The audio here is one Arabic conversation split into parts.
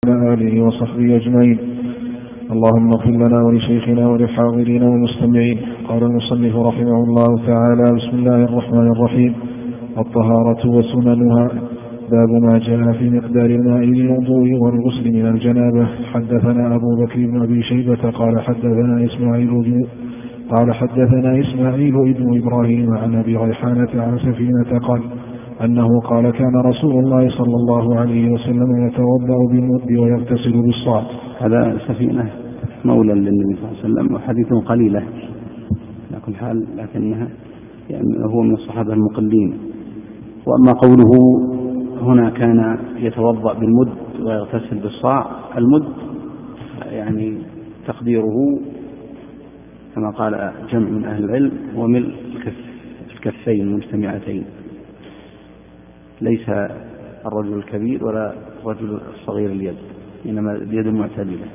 وعلى آله وصحبه أجمعين. اللهم اغفر لنا ولشيخنا وللحاضرين والمستمعين. قال المصنف رحمه الله تعالى: بسم الله الرحمن الرحيم. الطهارة وسننها. باب ما جاء في مقدار الماء للوضوء والغسل من الجنابة. حدثنا أبو بكر بن أبي شيبة قال حدثنا إسماعيل ابن إبراهيم عن أبي ريحانة عن سفينة قال أنه قال: كان رسول الله صلى الله عليه وسلم يتوضأ بالمد ويغتسل بالصاع. هذا سفينة مولى للنبي صلى الله عليه وسلم، وحديثه قليلة على كل حال، لكنها يعني هو من الصحابة المقلين. وأما قوله هنا كان يتوضأ بالمد ويغتسل بالصاع، المد يعني تقديره كما قال جمع من أهل العلم هو ملء الكفين المجتمعتين، ليس الرجل الكبير ولا الرجل الصغير اليد، إنما اليد المعتدلة.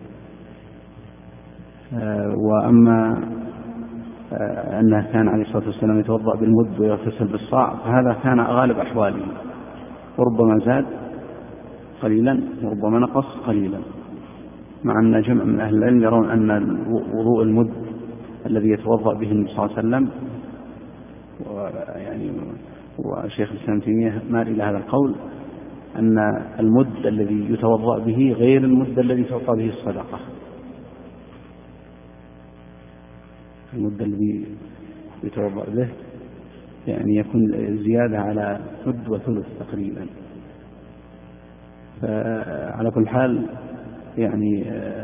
وأما أنه كان عليه الصلاة والسلام يتوضأ بالمد ويغتسل بالصاع، فهذا كان غالب أحواله، وربما زاد قليلا وربما نقص قليلا، مع أن جمع من أهل العلم يرون أن وضوء المد الذي يتوضأ به النبي صلى الله عليه وسلم، وشيخ الإسلام تيمية مال إلى هذا القول، أن المد الذي يتوضأ به غير المد الذي تعطى به الصدقة. المد الذي يتوضأ به يعني يكون زيادة على مد وثلث تقريبا. فعلى كل حال يعني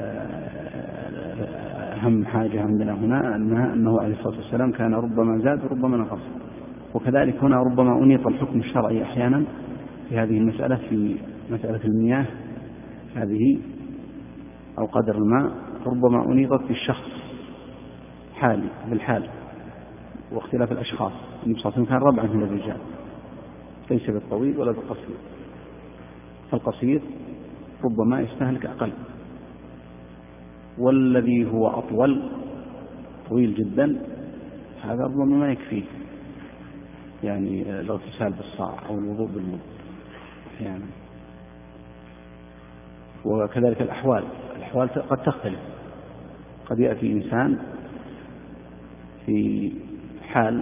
أهم حاجة عندنا هنا أنه عليه الصلاة والسلام كان ربما زاد وربما نقص. وكذلك هنا ربما أنيط الحكم الشرعي أحيانا في هذه المسألة، في مسألة المياه هذه أو قدر الماء، ربما أنيطت في الشخص حالي بالحال، واختلاف الأشخاص. النبي صلى الله عليه وسلم كان ربعا من الرجال، ليس بالطويل ولا بالقصير، فالقصير ربما يستهلك أقل، والذي هو أطول طويل جدا هذا ربما ما يكفيه يعني الاغتسال بالصاع أو الوضوء بالمد أحيانا. وكذلك الأحوال قد تختلف، قد يأتي إنسان في حال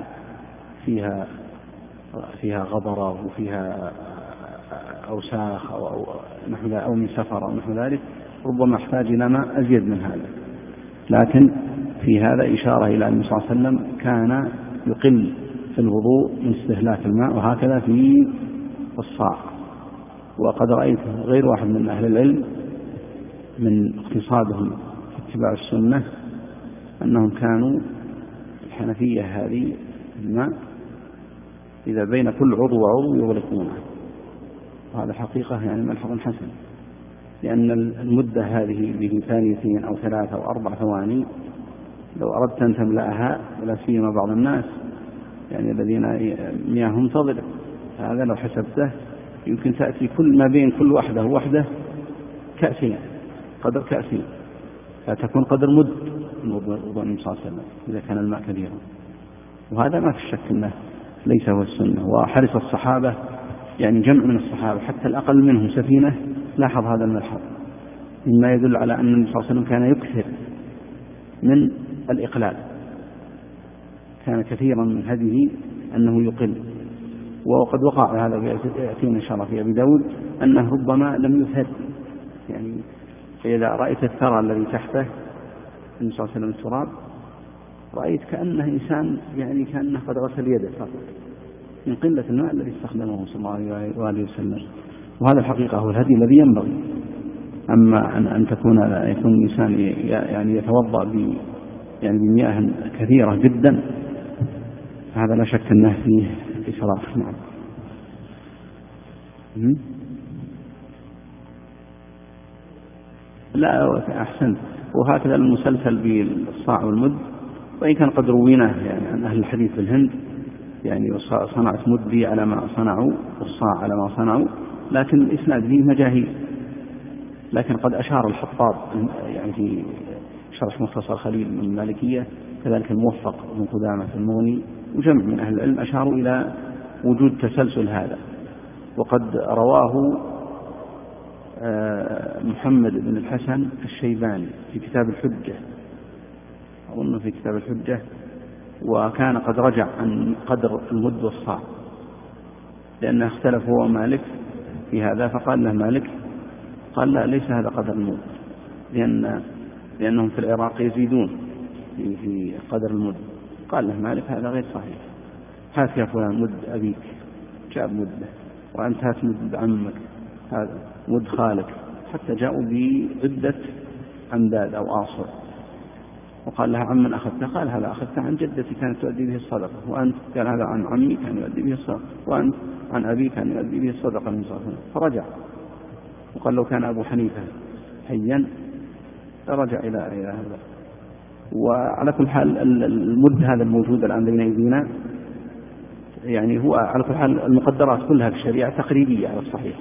فيها غبرة وفيها أوساخ أو من سفر أو نحو ذلك، ربما احتاج إلى ماء أزيد من هذا، لكن في هذا إشارة إلى أن صلى الله عليه وسلم كان يقل في الوضوء من استهلاك الماء، وهكذا في الصاع. وقد رأيت غير واحد من أهل العلم من اقتصادهم في اتباع السنة أنهم كانوا الحنفية هذه الماء إذا بين كل عضو وعضو يغلقونه، وهذا حقيقة يعني ملحظ حسن، لأن المدة هذه بثانيتين أو 3 أو 4 ثواني لو أردت أن تملأها، ولا سيما بعض الناس يعني الذين مياههم تضرب، هذا لو حسبته يمكن تأتي كل ما بين كل واحدة ووحدة كأسين، قدر كأسين، فتكون قدر مد وضوء النبي صلى الله عليه وسلم إذا كان الماء كثيرا. وهذا ما في شك أنه ليس هو السنة. وحرص الصحابة يعني جمع من الصحابة حتى الأقل منهم سفينة لاحظ هذا الملحظ، مما يدل على أن النبي صلى الله عليه وسلم كان يكثر من الإقلال، كان كثيرا من هذه أنه يقل. وقد وقع هذا يأتينا إن شاء الله في أبي داود أنه ربما لم يثر، يعني إذا رأيت الثرى الذي تحته النبي صلى الله عليه وسلم التراب، رأيت كأنه إنسان يعني كأنه قد غسل يده فقط من قلة الماء الذي استخدمه صلى الله عليه وسلم. وهذا الحقيقة هو الهدي الذي ينبغي. أما أن يكون الإنسان يعني يتوضأ بمياه كثيرة جدا، هذا لا شك أنه فيه إسراف. نعم. لا أحسنت. وهكذا المسلسل بالصاع والمد، وإن كان قد رويناه يعني عن أهل الحديث في الهند، يعني صنعت مدي على ما صنعوا والصاع على ما صنعوا، لكن الإسناد فيه مجاهيل. لكن قد أشار الحطاب يعني في شرح مختصر خليل من المالكية، كذلك الموفق من قدامة المغني وجمع من أهل العلم أشاروا إلى وجود تسلسل هذا. وقد رواه محمد بن الحسن الشيباني في كتاب الحجة، أظن في كتاب الحجة، وكان قد رجع عن قدر المد والصاع، لأنه اختلف هو ومالك في هذا، فقال له مالك، قال لا ليس هذا قدر المد، لأنهم في العراق يزيدون في قدر المد. قال له مالك هذا غير صحيح، هات يا فلان مد أبيك، جاب مده، وأنت هات مد عمك، هذا مد خالك، حتى جاءوا بعدة أمداد أو آصر. وقال لها عن من أخذته؟ قال هذا أخذته عن جدتي كانت تؤدي به الصدقة، وأنت؟ قال هذا عن عمي كان يؤدي به الصدقة، وأنت عن أبي كان يؤدي به الصدقة من صدقة. فرجع وقال لو كان أبو حنيفة حيا رجع إلى هذا. وعلى كل حال المد هذا الموجود الآن بين أيدينا يعني هو على كل حال المقدرات كلها في الشريعة تقريبية على الصحيح،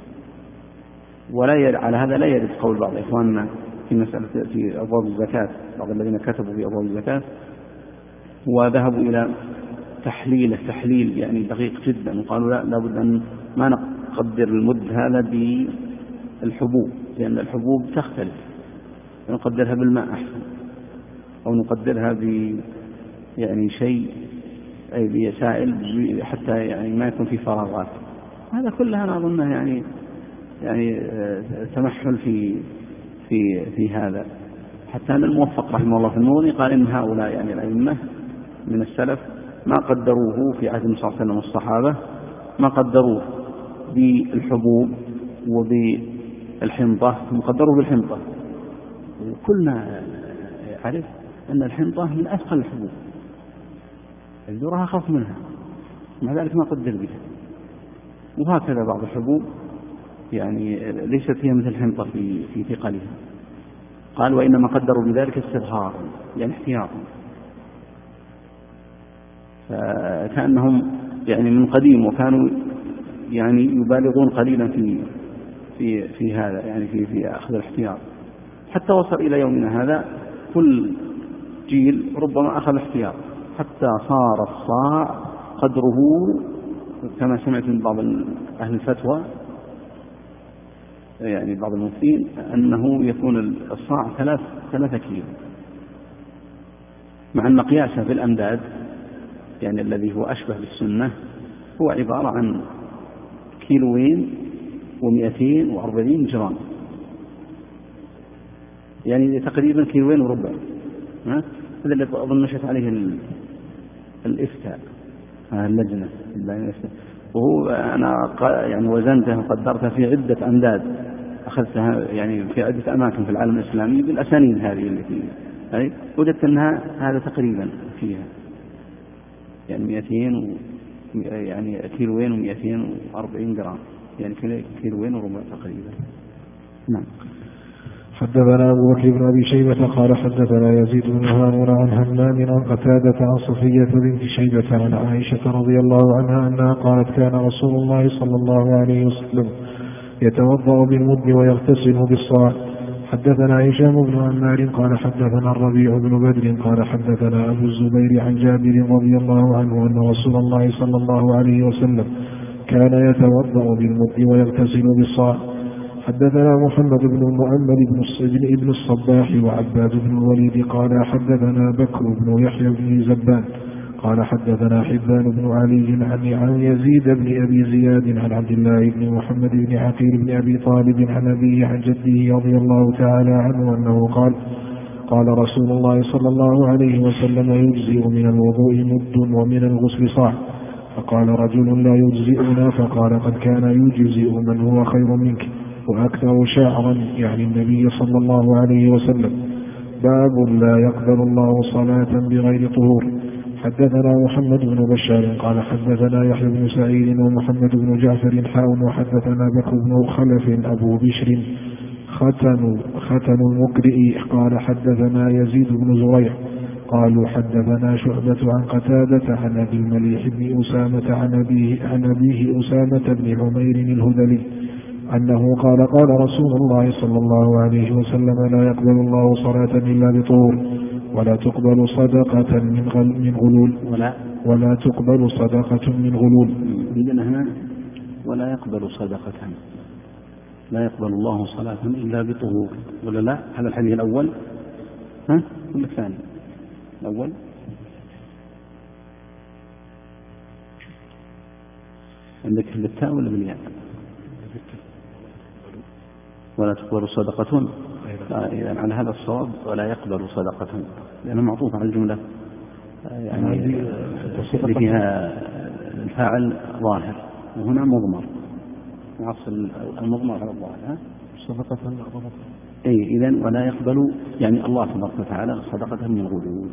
ولا على هذا لا يرد قول بعض إخواننا في مسألة في أبواب الزكاة، بعض الذين كتبوا في أبواب الزكاة وذهبوا إلى تحليله تحليل يعني دقيق جدا، وقالوا لا لابد أن ما نقدر المد هذا بالحبوب، لأن الحبوب تختلف، نقدرها بالماء أحسن، أو نقدرها يعني شيء أي بسائل حتى يعني ما يكون في فراغات. هذا كلها أنا أظنه يعني تمحل في هذا. حتى أن الموفق رحمه الله في المغني قال إن هؤلاء يعني الأئمة من السلف ما قدروه في عهد النبي صلى الله عليه وسلم والصحابة، ما قدروه بالحبوب وبالحنطة، قدروه بالحنطة، وكلنا عرف أن الحنطة من أثقل الحبوب، الذرة أخف منها، مع ذلك ما قدر بها. وهكذا بعض الحبوب يعني ليست هي مثل الحنطة في ثقلها. قال وإنما قدروا بذلك استظهارا يعني احتياطا، فكأنهم يعني من قديم وكانوا يعني يبالغون قليلا في هذا يعني في أخذ الاحتياط، حتى وصل إلى يومنا هذا كل جيل ربما أخذ احتياط، حتى صار الصاع قدره كما سمعت من بعض أهل الفتوى يعني بعض المفتين أنه يكون الصاع 3 كيلو، مع أن قياسه في الأمداد يعني الذي هو أشبه بالسنة هو عبارة عن 240 جرام، يعني تقريبا 2.25 كيلو. هذا اللي أظن مشت عليه الإفتاء اللجنة، وهو أنا يعني وزنته وقدرته في عدة أمداد، أخذتها يعني في عدة أماكن في العالم الإسلامي بالأسانيد هذه التي وجدت أنها هذا تقريبا فيها يعني 200 يعني 2.240 جرام، يعني 2.25 كيلو تقريبا. نعم. حدثنا أبو بكر بن أبي شيبة قال حدثنا يزيد بن هارون عن همام عن قتادة عن صفية بنت شيبة عن عائشة رضي الله عنها أنها قالت كان رسول الله صلى الله عليه وسلم يتوضأ بالمد ويغتسل بالصاع. حدثنا هشام بن عمار قال حدثنا الربيع بن بدر قال حدثنا أبو الزبير عن جابر رضي الله عنه أن رسول الله صلى الله عليه وسلم كان يتوضأ بالمد ويغتسل بالصاع. حدثنا محمد بن المؤمل بن الصباح وعباد بن الوليد قال حدثنا بكر بن يحيى بن زبان قال حدثنا حبان بن علي عن يزيد بن أبي زياد عن عبد الله بن محمد بن عقيل بن أبي طالب عن أبيه عن جده رضي الله تعالى عنه أنه قال رسول الله صلى الله عليه وسلم يجزئ من الوضوء مد ومن الغسل صاع. فقال رجل لا يجزئنا، فقال قد كان يجزئ من هو خير منك وأكثر شعرا يعني النبي صلى الله عليه وسلم. باب لا يقبل الله صلاة بغير طهور. حدثنا محمد بن بشار قال حدثنا يحيى بن سعيد ومحمد بن جعفر وحدثنا بكر بن خلف أبو بشر ختن المقرئ قال حدثنا يزيد بن زريع قالوا حدثنا شعبة عن قتادة عن أبي المليح بن أسامة عن أبيه أسامة بن عمير الهذلي أنه قال رسول الله صلى الله عليه وسلم لا يقبل الله صلاة إلا بطهور ولا تقبل صدقة من غلول ولا تقبل صدقة من غلول. بدنا هنا ولا يقبل صدقة لا يقبل الله صلاة إلا بطهور، ولا لا؟ هذا الحديث الأول، ها؟ ولا الثاني؟ الأول. عندك بالتاء ولا بالياء؟ ولا تقبل صدقة. إذا على هذا الصواب ولا يقبل صدقة، لأنه معطوف على الجملة يعني فيها الفاعل ظاهر، وهنا مضمر، نعصل المضمر على الظاهر. صدقة أي إذن ولا يقبل يعني الله تبارك وتعالى صدقة من غلول.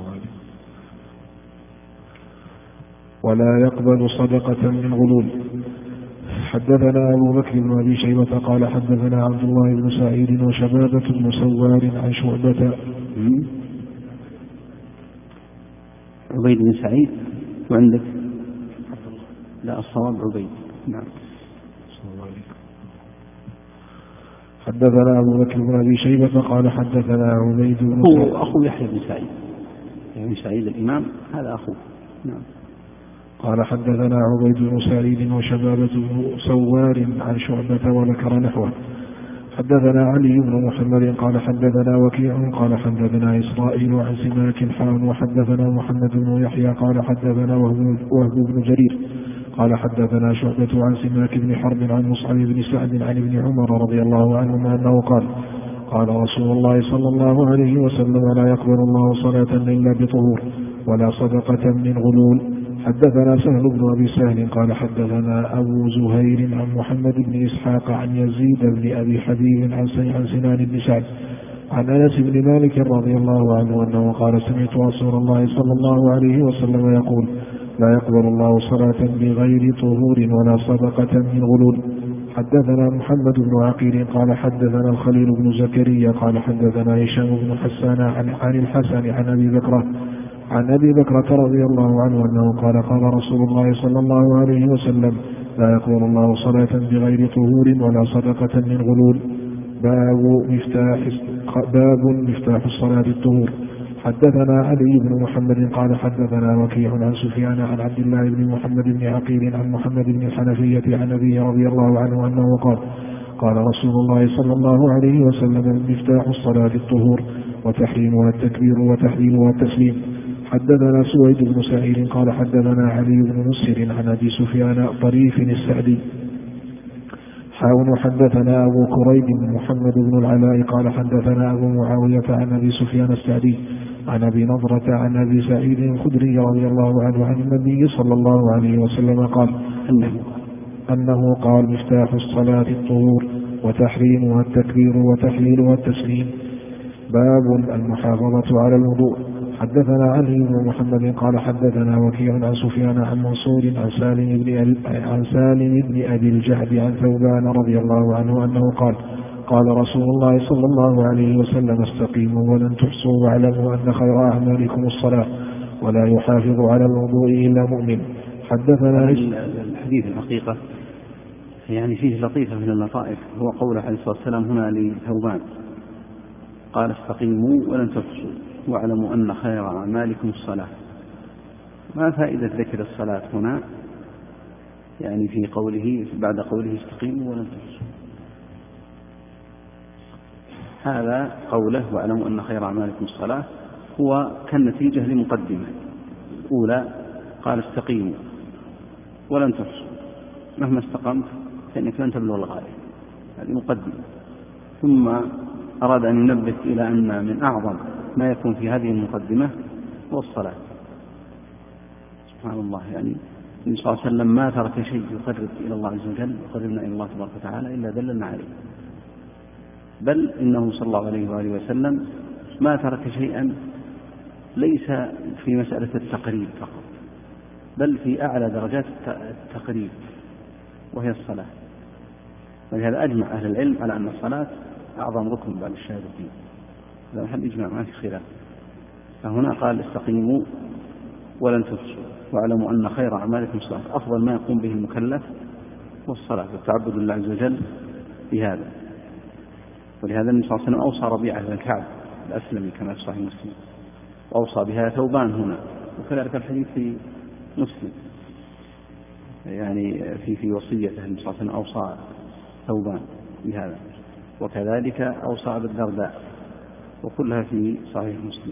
ولا يقبل صدقة من غلول. حدثنا أبو بكر بن أبي شيبة قال حدثنا عبد الله بن سعيد وشبابة بن سوار عن شعبة. عبيد بن سعيد وعندك؟ لا، الصواب عبيد. نعم. حدثنا أبو بكر بن أبي شيبة قال حدثنا عبيد بن سعيد أخو يحيى بن سعيد، يعني سعيد الإمام هذا أخوه. نعم. قال حدثنا عبيد بن سعيد وشبابة بن سوار عن شعبة وذكر نحوه. حدثنا علي بن محمد قال حدثنا وكيع قال حدثنا إسرائيل عن سماك حان وحدثنا محمد بن يحيى قال حدثنا وهب بن جرير قال حدثنا شعبة عن سماك بن حرب عن مصعب بن سعد عن ابن عمر رضي الله عنهما أنه قال رسول الله صلى الله عليه وسلم لا يقبل الله صلاة إلا بطهور ولا صدقة من غلول. حدثنا سهل بن أبي سهل قال حدثنا أبو زهير عن محمد بن إسحاق عن يزيد بن أبي حبيب عن سنان بن سعد عن أنس بن مالك رضي الله عنه أنه قال سمعت رسول الله صلى الله عليه وسلم يقول لا يقبل الله صلاة بغير طهور ولا صدقة من غلول. حدثنا محمد بن عقيل قال حدثنا الخليل بن زكريا قال حدثنا هشام بن حسان عن الحسن عن أبي بكرة رضي الله عنه أنه قال رسول الله صلى الله عليه وسلم لا يقبل الله صلاة بغير طهور ولا صدقة من غلول. باب مفتاح الصلاة الطهور. حدثنا علي بن محمد قال حدثنا وكيع عن سفيان عن عبد الله بن محمد بن عقيل عن محمد بن الحنفية عن أبي رضي الله عنه أنه قال رسول الله صلى الله عليه وسلم مفتاح الصلاة الطهور وتحريمها التكبير وتحليلها التسليم. حدثنا سويد بن سعيد قال حدثنا علي بن مسهر عن أبي سفيان طريف السعدي حدثنا أبو كريب محمد بن العلاء قال حدثنا أبو معاوية عن أبي سفيان السعدي عن أبي نضرة عن أبي سعيد الخدري رضي الله عنه عن النبي صلى الله عليه وسلم قال أنه قال مفتاح الصلاة الطهور وتحريمها التكبير وتحليلها التسليم. باب المحافظة على الوضوء. حدثنا علي بن محمد قال حدثنا وكيع عن سفيان عن منصور عن سالم بن أبي الجعد عن ثوبان رضي الله عنه أنه قال رسول الله صلى الله عليه وسلم استقيموا ولن تحصوا واعلموا أن خير أعمالكم الصلاة ولا يحافظ على الوضوء إلا مؤمن. حدثنا الحديث الحقيقة يعني فيه لطيفة من اللطائف، هو قوله عليه الصلاة والسلام هنا لثوبان قال استقيموا ولن تحصوا واعلموا أن خير أعمالكم الصلاة. ما فائدة ذكر الصلاة هنا يعني في قوله بعد قوله استقيموا ولن تحصوا؟ هذا قوله واعلموا أن خير أعمالكم الصلاة هو كالنتيجة لمقدمة أولى قال استقيموا ولن تحصوا، مهما استقمت فإنك لن تبلغ الغاية، هذه مقدمة. ثم أراد أن ينبه إلى أن من أعظم ما يكون في هذه المقدمة هو الصلاة. سبحان الله، يعني النبي صلى الله عليه وسلم ما ترك شيء يقرب إلى الله عز وجل يقربنا إلى الله تبارك وتعالى إلا دلنا عليه، بل إنه صلى الله عليه وآله وسلم ما ترك شيئا ليس في مسألة التقريب فقط، بل في أعلى درجات التقريب وهي الصلاة. ولهذا أجمع أهل العلم على أن الصلاة أعظم ركن بعد الشهادتين، هذا محل إجماع ما في خلاف. فهنا قال استقيموا ولن تحصوا واعلموا أن خير أعمالكم الصلاة، أفضل ما يقوم به المكلف هو الصلاة والتعبد لله عز وجل بهذا. ولهذا النبي صلى الله عليه وسلم أوصى ربيعة بن كعب الأسلمي كما في صحيح مسلم، وأوصى بها ثوبان هنا، وكذلك الحديث في مسلم يعني في وصيته النبي صلى الله عليه وسلم أوصى ثوبان بهذا. وكذلك أوصى أبا الدرداء، وكلها في صحيح مسلم.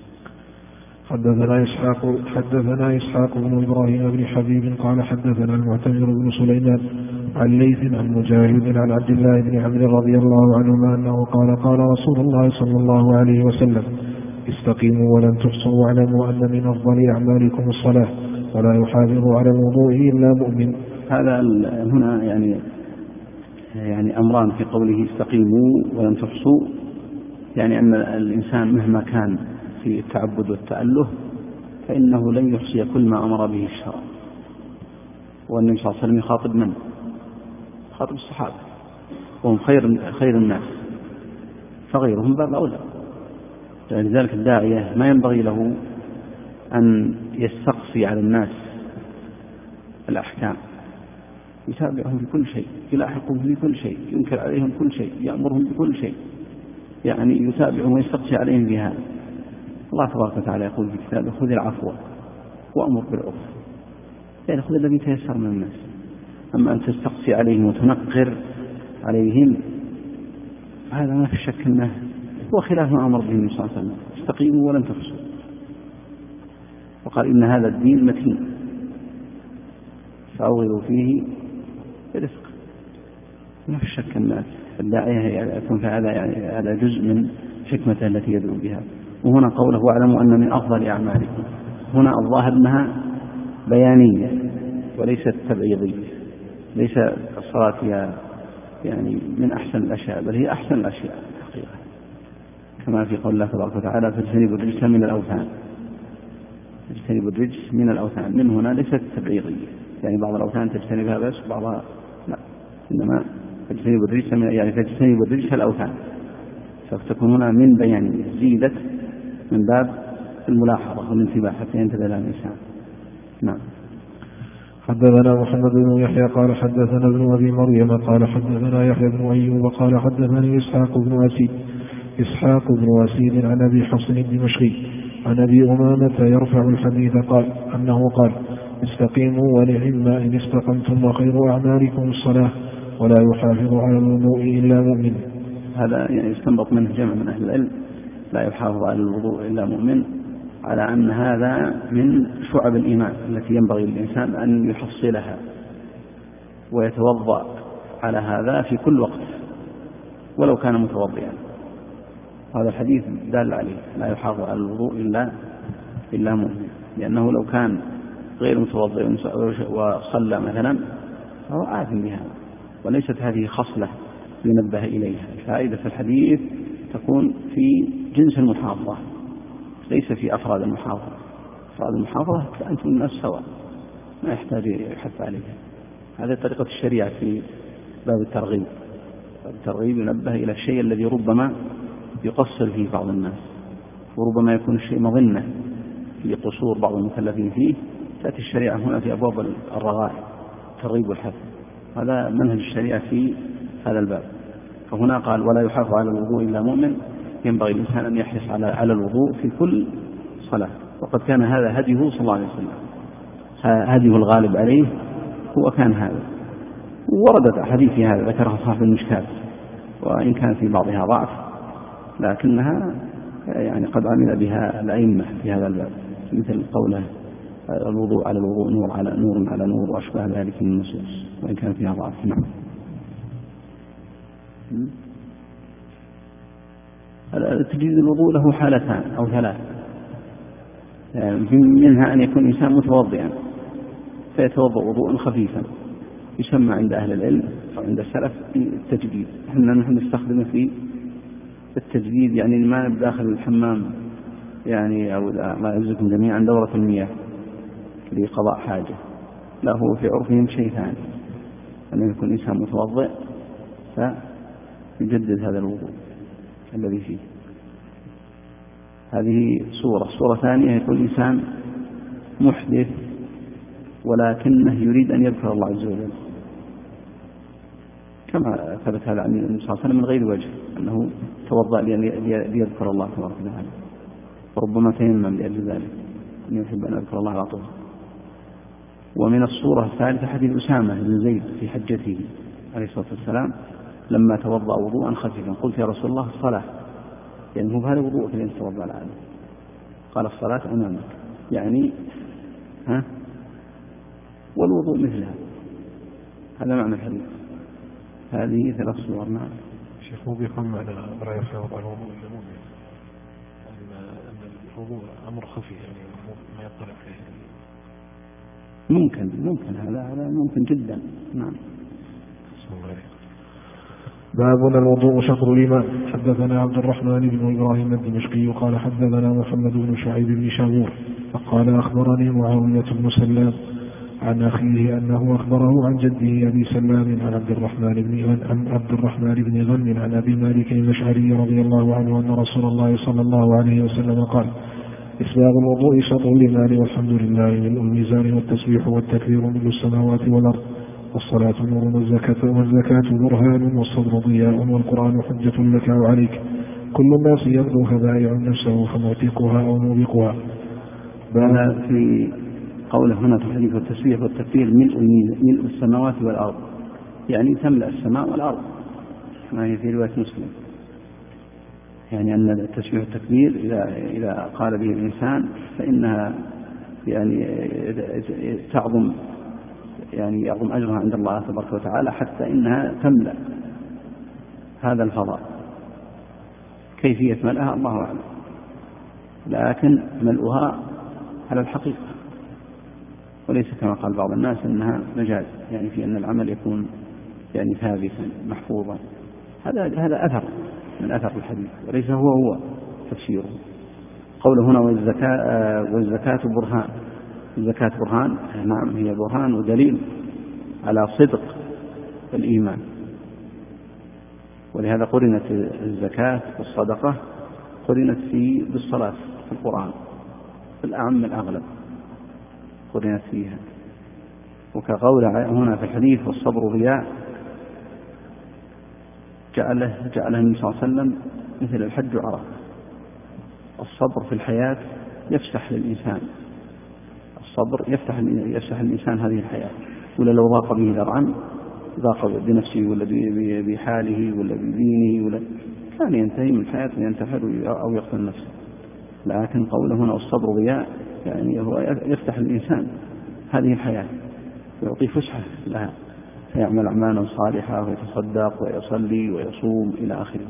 حدثنا إسحاق بن إبراهيم بن حبيب قال حدثنا المعتمر بن سليمان عن ليث عن مجاهد عن عبد الله بن عمرو رضي الله عنهما أنه قال رسول الله صلى الله عليه وسلم: استقيموا ولن تحصوا واعلموا أن من أفضل أعمالكم الصلاة ولا يحافظ على الوضوء إلا مؤمن. هذا هنا يعني أمران في قوله استقيموا ولن تحصوا، يعني أن الإنسان مهما كان في التعبد والتأله فإنه لن يحصي كل ما أمر به الشرع. والنبي صلى الله عليه وسلم يخاطب من؟ يخاطب الصحابة وهم خير الناس، فغيرهم باب أولى. لذلك الداعية ما ينبغي له أن يستقصي على الناس الأحكام، يتابعهم في كل شيء، يلاحقهم في كل شيء، ينكر عليهم كل شيء، يأمرهم بكل شيء، يعني يتابعهم ويستقصي عليهم بهذا. الله تبارك وتعالى يقول في كتابه: خذ العفو وأمر بالعرف، يعني خذ الذي تيسر من الناس. أما أن تستقصي عليهم وتنقر عليهم هذا ما في شك أنه هو خلاف ما أمر به النبي صلى الله عليه وسلم: استقيموا ولن تحصوا. وقال: إن هذا الدين متين فأوغلوا فيه برزق. ما في شك أن الداعية يكون هذا جزء من حكمته التي يدعو بها. وهنا قوله: واعلموا أن من أفضل أعمالكم، هنا الظاهر أنها بيانية وليست تبعيضية، ليس الصلاة هي يعني من أحسن الأشياء، بل هي أحسن الأشياء حقيقة، كما في قول الله تبارك وتعالى: فاجتنبوا الرجس من الأوثان. اجتنبوا الرجس من الأوثان، من هنا ليست تبعيضية، يعني بعض الأوثان تجتنبها بس بعضها لا، إنما فاجتنبوا الرجس يعني فاجتنبوا الرجس الأوثان، فتكون هنا من بيانية زيدت من باب الملاحظة والانتباه حتى ينتبه لها الإنسان. نعم. حدثنا محمد بن يحيى قال حدثنا ابن أبي مريم قال حدثنا يحيى بن أيوب قال حدثني إسحاق بن أسيد عن أبي حصن الدمشقي عن أبي أمامة يرفع الحديث قال أنه قال: استقيموا ونعم إن استقمتم وخير أعمالكم الصلاة ولا يحافظ على الوضوء إلا مؤمن. هذا يعني يستنبط منه جمع من أهل العلم: لا يحافظ على الوضوء إلا مؤمن، على أن هذا من شعب الإيمان التي ينبغي للإنسان أن يحصلها ويتوضأ على هذا في كل وقت ولو كان متوضئا. هذا الحديث دال عليه: لا يحافظ على الوضوء إلا مؤمن، لأنه لو كان غير متوضئ وصلى مثلا فهو آثم بهذا، وليست هذه خصلة ينبه إليها. الفائدة في الحديث تكون في جنس المحافظة، ليس في أفراد المحافظة. أفراد المحافظة أنتم الناس سواء، ما يحتاج يحث عليها. هذه طريقة الشريعة في باب الترغيب. الترغيب ينبه إلى الشيء الذي ربما يقصر فيه بعض الناس، وربما يكون الشيء مظنة في قصور بعض المكلفين فيه، تأتي الشريعة هنا في أبواب الرغائب الترغيب والحث. هذا منهج الشريعة في هذا الباب. فهنا قال: ولا يحافظ على الوضوء إلا مؤمن، ينبغي الإنسان أن يحرص على الوضوء في كل صلاة. وقد كان هذا هديه صلى الله عليه وسلم، هديه الغالب عليه هو كان هذا. وردت أحاديث في هذا ذكرها صاحب المشكات، وإن كان في بعضها ضعف لكنها يعني قد عمل بها الأئمة في هذا الباب، مثل قوله: الوضوء على الوضوء نور على نور وأشبه ذلك من النصوص، وإن كان فيها ضعف. نعم. تجديد الوضوء له حالتان أو ثلاث، يعني منها أن يكون إنسان متوضئا فيتوضأ وضوءا خفيفا، يسمى عند أهل العلم أو عند السلف التجديد. نحن نستخدمه في التجديد، يعني ما بداخل الحمام، يعني أو الله يعزكم جميعا دورة المياه لقضاء حاجة، لا هو في عرفهم شيء ثاني، أن يكون إنسان متوضئ فيجدد هذا الوضوء الذي فيه. هذه صورة ثانية يكون الإنسان محدث ولكنه يريد أن يذكر الله عز وجل، كما ثبت هذا عن النبي صلى الله عليه وسلم من غير وجه، أنه توضأ ليذكر الله تبارك وتعالى، وربما تيمم لأجل ذلك، أنه يحب أن يذكر الله على طول. ومن الصورة الثالثة حديث أسامة بن زيد في حجته عليه الصلاة والسلام، لما توضأ وضوءا خفيفا قلت يا رسول الله الصلاة، يعني مو بهذا وضوءك اللي أنت توضأ الآن، قال الصلاة أمامك، يعني والوضوء مثلها. هذا معنى الحديث. هذه 3 صور. نعم. شيخ، مو بيكون معنى لا يفرض على الوضوء إلا مؤمن، أن الوضوء أمر خفي يعني ما يطلع عليه. ممكن هذا ممكن جدا. نعم. باب الوضوء شطر الإيمان. حدثنا عبد الرحمن بن إبراهيم الدمشقي قال حدثنا محمد بن شعيب بن شابور فقال أخبرني معاوية بن سلام عن أخيه أنه أخبره عن جده أبي سلام عن عبد الرحمن بن غنم عن أبي مالك الأشعري رضي الله عنه أن رسول الله صلى الله عليه وسلم قال إسباغ الوضوء شطر الإيمان والحمد لله ملء الميزان والتسبيح والتكبير ملء السماوات والأرض والصلاة نور والزكاة برهان والصبر ضياء والقرآن حجة لك أو عليك كل الناس يغدو فبائع نفسه فمعتقها أو موبقها. هذا في قوله هنا في الحديث والتسبيح والتكبير ملء السماوات والأرض، يعني تملأ السماء والأرض، ما هي في رواية مسلم، يعني أن التسبيح والتكبير إذا قال به الإنسان فإنها يعني تعظم، يعني يعظم أجرها عند الله تبارك وتعالى حتى إنها تملأ هذا الفضاء. كيفية ملئها الله أعلم، لكن ملؤها على الحقيقة، وليس كما قال بعض الناس أنها مجاز، يعني في أن العمل يكون يعني ثابتا محفوظا. هذا أثر من أثر الحديث وليس هو تفسيره. قوله هنا والزكاة برهان. الزكاة برهان، نعم هي برهان ودليل على صدق الإيمان، ولهذا قرنت الزكاة والصدقة قرنت بالصلاة في القرآن في الأعم الأغلب قرنت فيها. وكقول هنا في الحديث والصبر ضياء، جعله النبي صلى الله عليه وسلم مثل الحج وعرفة. الصبر في الحياة يفسح للإنسان، الصبر يفتح الإنسان هذه الحياة، ولا لو ضاق به ذرعا ضاق بنفسه ولا بحاله ولا بدينه ولا كان ينتهي من الحياة ينتحر أو يقتل نفسه. لكن قوله هنا والصبر ضياء، يعني هو يفتح الإنسان هذه الحياة ويعطي فسحة لها، فيعمل أعمالا صالحة ويتصدق ويصلي ويصوم إلى آخره.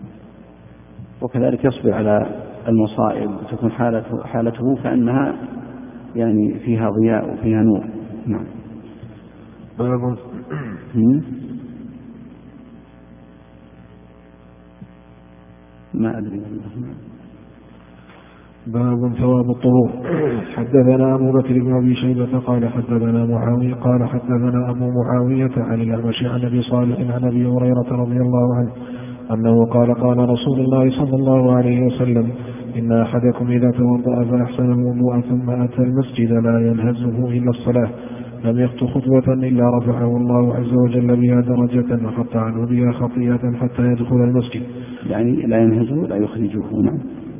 وكذلك يصبر على المصائب وتكون حالته كأنها يعني فيها ضياء وفيها نور. نعم. ما أدري والله. باب ثواب الطهور. حدثنا أبو بكر بن أبي شيبة قال حدثنا معاوية قال حدثنا أبو معاوية عن الأعمش عن أبي صالح عن أبي هريرة رضي الله عنه أنه قال رسول الله صلى الله عليه وسلم إن أحدكم إذا توضأ فأحسن الوضوء ثم أتى المسجد لا ينهزه إلا الصلاة لم يخط خطوة إلا رفعه الله عز وجل بها درجة وحط عنه بها خطيئة حتى يدخل المسجد. يعني لا ينهزه لا يخرجه. نعم.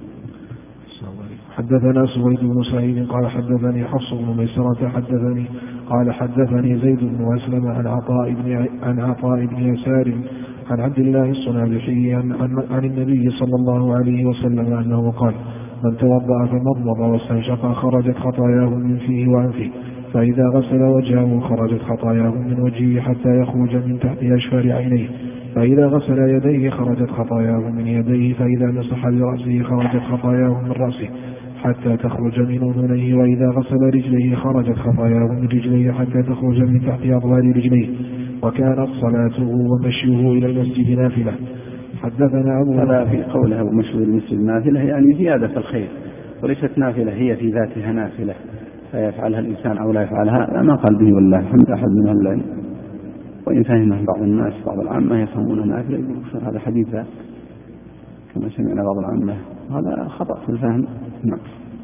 حدثنا سويد بن سعيد قال حدثني حفص بن ميسرة قال حدثني زيد بن أسلم عن عطاء بن يسار عن عبد الله الصنابحي عن النبي صلى الله عليه وسلم أنه قال من توضأ فمضمض واستنشق خرجت خطاياه من فيه وأنفه، فإذا غسل وجهه خرجت خطاياه من وجهه حتى يخرج من تحت أشفار عينيه، فإذا غسل يديه خرجت خطاياه من يديه، فإذا مسح برأسه خرجت خطاياه من رأسه حتى تخرج من أذنيه، وإذا غسل رجليه خرجت خطاياه من رجليه حتى تخرج من تحت أظهار رجليه، وكانت صلاته ومشيه إلى المسجد نافلة. حدثنا أبو هذا في قوله ومشيه إلى المسجد نافلة يعني زيادة الخير، وليست نافلة هي في ذاتها نافلة فيفعلها الإنسان أو لا يفعلها، ما قال به والله الحمد أحد من أهل العلم، وإن فهمه بعض الناس بعض العامة يفهمون نافلة يقول هذا حديث كما سمعنا بعض العامة، هذا خطأ في الفهم. نعم.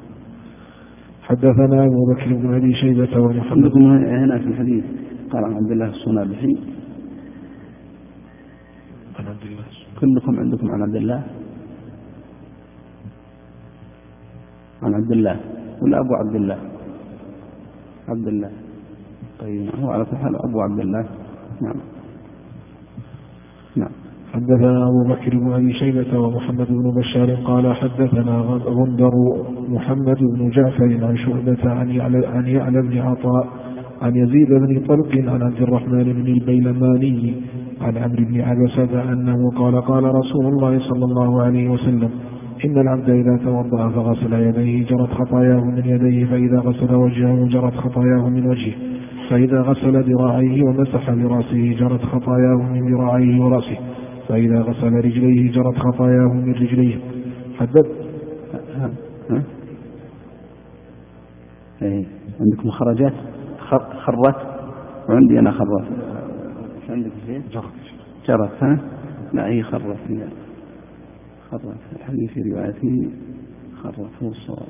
حدثنا أبو بكر بن أبي شيبة ومحمد هنا في الحديث قال عن عبد الله الصنابحي كلكم عندكم عن عبد الله ولا أبو عبد الله طيب هو على كل حال أبو عبد الله. نعم. نعم. حدثنا أبو بكر بن أبي شيبة ومحمد بن بشار قال حدثنا غندر محمد بن جعفر عن شعبة عن يعلى بن عطاء عن يزيد بن طلق عن عبد الرحمن بن البيلماني عن عمرو بن عبسة أنه قال قال رسول الله صلى الله عليه وسلم إن العبد إذا توضأ فغسل يديه جرت خطاياه من يديه، فإذا غسل وجهه جرت خطاياه من وجهه، فإذا غسل ذراعيه ومسح برأسه جرت خطاياه من ذراعيه ورأسه، فإذا غسل رجليه جرت خطاياه من رجليه. عندكم خرجات خرت وعندي أنا خرت. عندك شيء جرت ها؟ لا هي خرت الحديث في روايته خرت هو الصواب.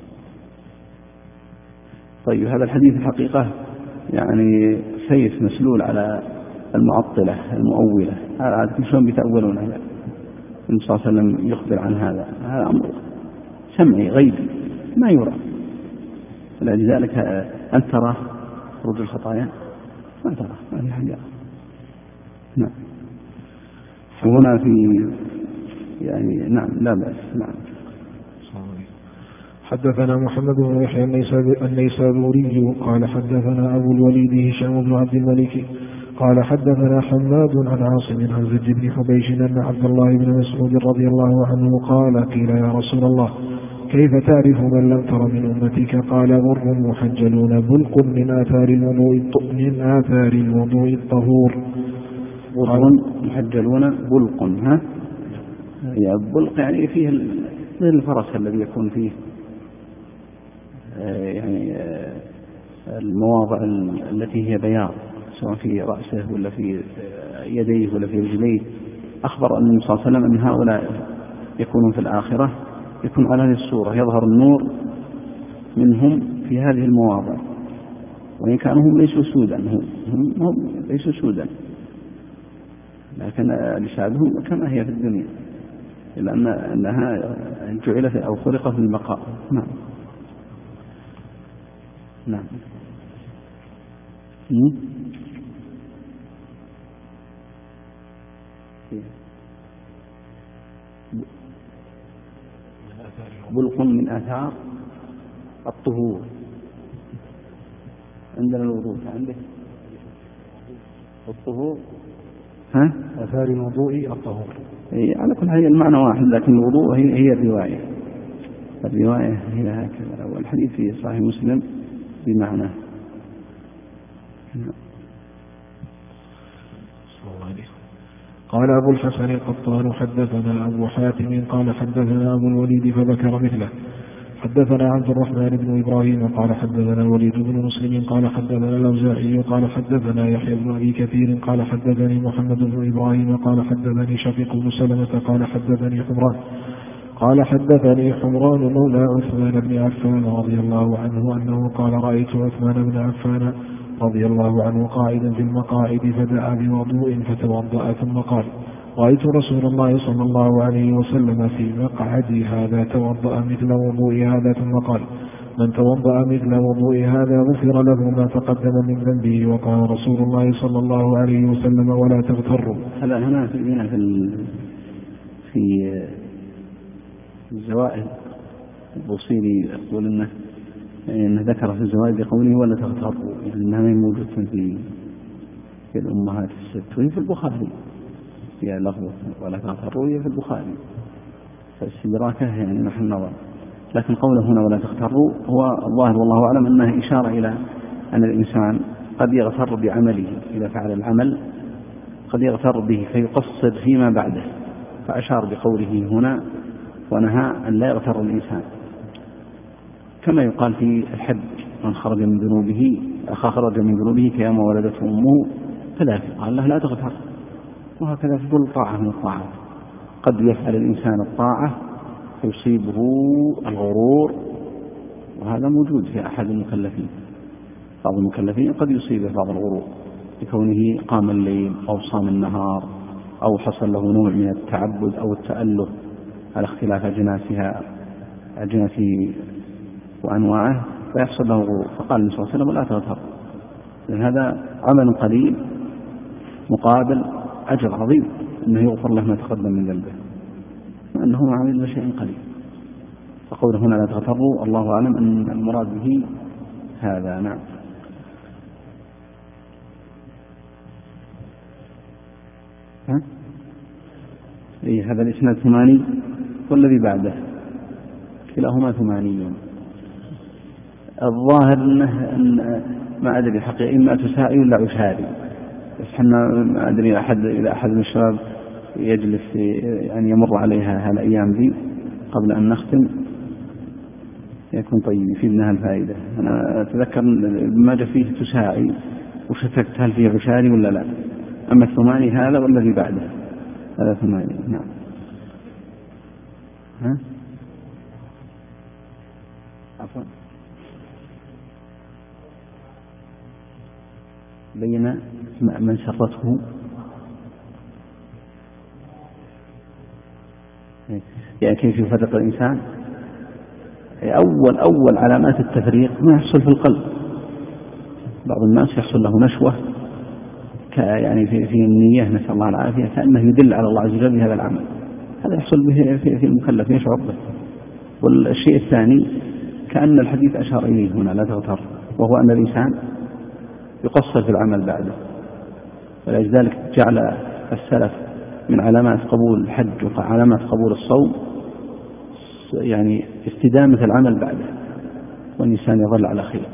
طيب هذا الحديث الحقيقة يعني سيف مسلول على المعطلة المؤولة. هذا شلون بيتأولون هذا؟ النبي صلى الله عليه وسلم يخبر عن هذا أمر سمعي غيبي ما يرى، فلذلك أن ترى خروج الخطايا ما ترى ما في حاجة. نعم. وهنا في يعني نعم لا بأس. نعم. حدثنا محمد بن يحيى النيسابوري قال حدثنا أبو الوليد هشام بن عبد الملك قال حدثنا حماد عن عاصم عن زيد بن حبيش أن عبد الله بن مسعود رضي الله عنه قال قيل يا رسول الله كيف تعرف من لم تر من أمتك؟ قال غر محجلون بلق من آثار الوضوء الطهور. غر محجلون بلق ها؟ يا بلق يعني فيه الفرس الذي يكون فيه يعني المواضع التي هي بياض سواء في رأسه ولا في يديه ولا في رجليه. أخبر النبي صلى الله عليه وسلم أن هؤلاء يكونون في الآخرة يكون على هذه الصورة يظهر النور منهم في هذه المواضع، وإن كانوا هم ليسوا سودا هم ليسوا سودا لكن لسادهم كما هي في الدنيا إلا أنها جعلت أو خلقت للبقاء. نعم. نعم. بلق من آثار الطهور. عندنا الوضوء عندك الطهور ها؟ آثار الوضوء الطهور. على كل حال المعنى واحد، لكن الوضوء هي الرواية هي هكذا، والحديث في صحيح مسلم بمعنى. قال أبو الحسن القطان حدثنا أبو حاتم قال حدثنا أبو الوليد فذكر مثله. حدثنا عبد الرحمن بن إبراهيم قال حدثنا الوليد بن مسلم قال حدثنا الأوزاعي قال حدثنا يحيى بن أبي كثير قال حدثني محمد بن إبراهيم قال حدثني شفيق بن سلمة قال حدثني حمران مولى عثمان بن عفان رضي الله عنه أنه قال رأيت عثمان بن عفان رضي الله عنه قاعدا في المقاعد فدعا بوضوء فتوضأ ثم قال رأيت رسول الله صلى الله عليه وسلم في مقعدي هذا توضأ مثل وضوء هذا ثم قال من توضأ مثل وضوء هذا غفر له ما تقدم من ذنبه. وقال رسول الله صلى الله عليه وسلم ولا تغتروا. هذا هنا في الزوائد البوصيري يقول إنه ذكر في الزوائد بقوله ولا تغتروا، يعني إنها ما موجودة في الأمهات الست، وهي في البخاري فيها لفظة ولا تغتروا هي في البخاري، فالاستدراكة يعني محل نظر. لكن قوله هنا ولا تغتروا هو الظاهر والله أعلم أنه إشارة إلى أن الإنسان قد يغتر بعمله إذا فعل العمل قد يغتر به فيقصد فيما بعده، فأشار بقوله هنا ونهى أن لا يغتر الإنسان، كما يقال في الحج من خرج من ذنوبه كيما ولدته أمه كذلك قال له لا تغتر. وهكذا في كل طاعة من الطاعات قد يفعل الإنسان الطاعة فيصيبه الغرور، وهذا موجود في أحد المكلفين. بعض المكلفين قد يصيبه بعض الغرور لكونه قام الليل أو صام النهار أو حصل له نوع من التعبد أو التأله على اختلاف أجناسه وأنواعه فيحصل له غرور. فقال النبي صلى الله عليه وسلم لا تغتر، لأن هذا عمل قليل مقابل أجر عظيم أنه يغفر له ما تقدم من ذنبه، وأنه ما عمل بشيء قليل. فقوله هنا لا تغتروا الله أعلم أن المراد به هذا. نعم. هذا الإسناد ثماني والذي بعده كلاهما ثماني. الظاهر أن ما أدري حقيقة إما تسائي ولا عشاري، بس حنا ما أدري إذا أحد من الشباب يجلس يعني يمر عليها هالأيام ذي قبل أن نختم يكون طيب يفيدنا هالفائدة. أنا أتذكر ما جاء فيه تسائي وشككت هل فيه عشاري ولا لا. أما الثماني هذا والذي بعده هذا ثماني. نعم. عفوا بين من سرته يعني كيف يفرق الإنسان. أول علامات التفريق ما يحصل في القلب. بعض الناس يحصل له نشوة يعني في النية، نسأل الله العافية، كأنه يدل على الله عز وجل بهذا العمل. هذا يحصل به في المكلف يشعر به. والشيء الثاني كأن الحديث أشار إليه هنا لا تغتر، وهو أن الإنسان يقصر في العمل بعده. ولذلك جعل السلف من علامات قبول الحج وعلامات قبول الصوم يعني استدامة العمل بعده، والإنسان يظل على خير.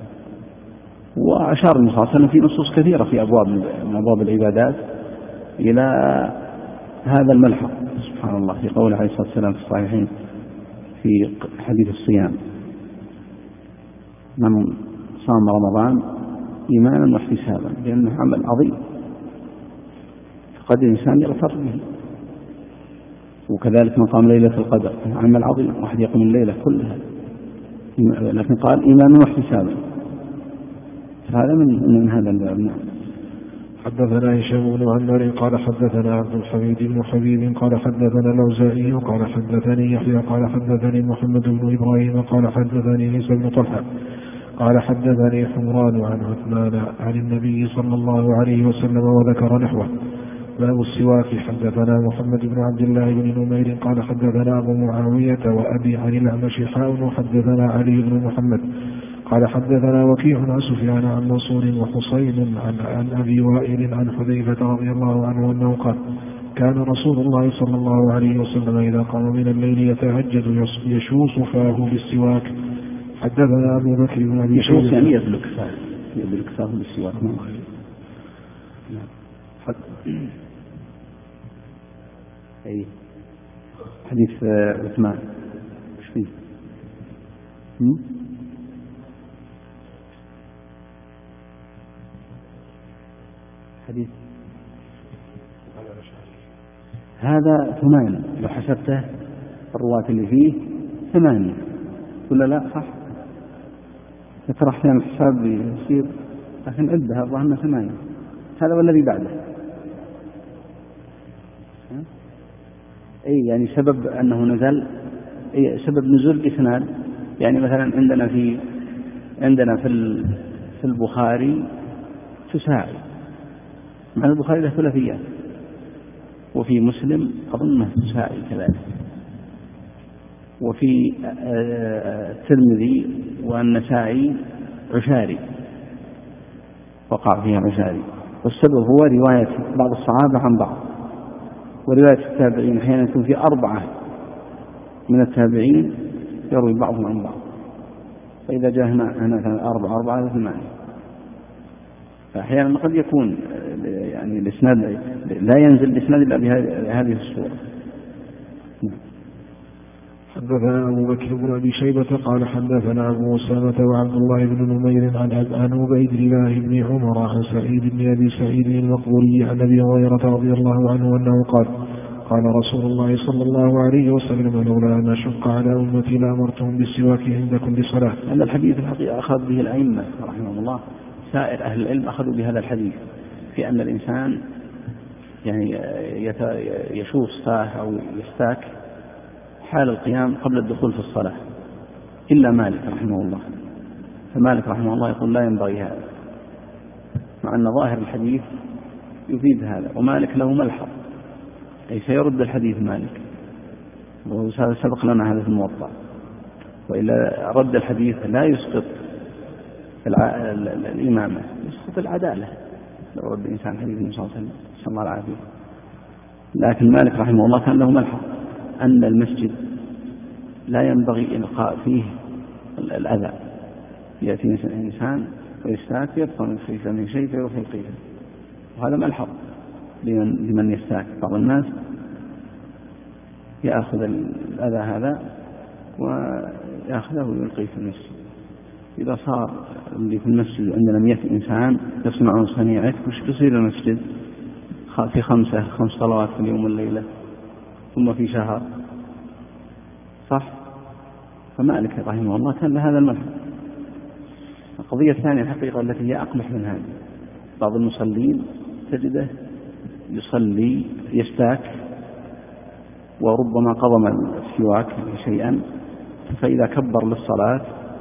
وأشار النبي صلى الله عليه وسلم في نصوص كثيرة في أبواب من أبواب العبادات إلى هذا الملحق سبحان الله، في قوله عليه الصلاة والسلام في الصحيحين في حديث الصيام: من صام رمضان إيمانا واحتسابا، لأنه عمل عظيم فقد الإنسان يغتر به. وكذلك من قام ليلة القدر عمل عظيم، واحد يقوم الليلة كلها، لكن قال إيمانا واحتسابا، فهذا من هذا الباب. حدثنا هشام بن عمار قال حدثنا عبد الحميد بن حبيب قال حدثنا الأوزاعي قال حدثني يحيى قال حدثني محمد بن إبراهيم قال حدثني عيسى بن طلحة قال حدثني حمران عن عثمان عن النبي صلى الله عليه وسلم وذكر نحوه. باب السواك. حدثنا محمد بن عبد الله بن نمير قال حدثنا أبو معاوية وأبي عن الأعمش وحدثنا علي بن محمد قال حدثنا وكيع عن سفيان عن منصور وحصين عن أبي وائل عن حذيفة رضي الله عنه أنه قال: كان رسول الله صلى الله عليه وسلم إذا قام من الليل يتهجد يشوص فاه بالسواك. حدثنا أبو بكر بن أبي شيبة يعني يدلك فاه بالسواك. أي حديث عثمان ايش فيه؟ حديث هذا 8 لو حسبته الرواة اللي فيه 8 ولا لا؟ صح، ترى أحيانا الحساب يصير، لكن عدها الظاهر 8. هذا والذي بعده. أي يعني سبب أنه نزل، أي سبب نزول الإسناد. يعني مثلا عندنا في البخاري تساعي، مع البخاري له ثلاثيات، وفي مسلم أظنه تساعي كذلك، وفي الترمذي والنسائي عشاري، وقع فيها عشاري. والسبب هو رواية بعض الصحابة عن بعض، ورواية التابعين أحيانا يكون في 4 من التابعين يروي بعضهم عن بعض، فإذا جاء هنا 4 8. فأحيانا قد يكون يعني الإسناد لا ينزل الإسناد إلا بهذه الصورة. حدثنا أبو بكر بن أبي شيبة قال حدثنا أبو أسامة وعبد الله بن نمير عن عبيد الله بن عمر عن سعيد بن أبي سعيد المقبوري عن أبي هريرة رضي الله عنه أنه قال: قال رسول الله صلى الله عليه وسلم: لولا أن أشق على أمتي لأمرتهم بالسواك عند كل صلاة. هذا الحديث الحقيقة أخذ به الأئمة رحمهم الله، سائر أهل العلم أخذوا بهذا الحديث في أن الإنسان يعني يشوص فاه أو يستاك حال القيام قبل الدخول في الصلاة، إلا مالك رحمه الله. فمالك رحمه الله يقول لا ينبغي هذا، مع أن ظاهر الحديث يفيد هذا. ومالك له ملحظ أي سيرد الحديث مالك، وهذا سبق لنا هذا في الموطأ. وإلا رد الحديث لا يسقط الإمامة، يسقط العدالة لو رد الإنسان حديث النبي صلى الله عليه وسلم صلى الله عليه وسلم. لكن مالك رحمه الله كان له ملحظ أن المسجد لا ينبغي إلقاء فيه الأذى، يأتي إنسان ويستاك يبقى من فيه شيء فيروح يلقيه، وهذا ملحظ لمن يستاك. بعض الناس يأخذ الأذى هذا ويأخذه ويلقيه في المسجد. إذا صار اللي في المسجد عندنا 100 إنسان يصنعون صنيعة، وش بيصير المسجد في 5 صلوات في اليوم والليلة ثم في شهر؟ صح؟ فمالك رحمه الله كان لهذا الملحظ. القضية الثانية الحقيقة التي هي أقبح من هذه، بعض المصلين تجده يصلي يستاك وربما قضم السواك شيئا، فإذا كبر للصلاة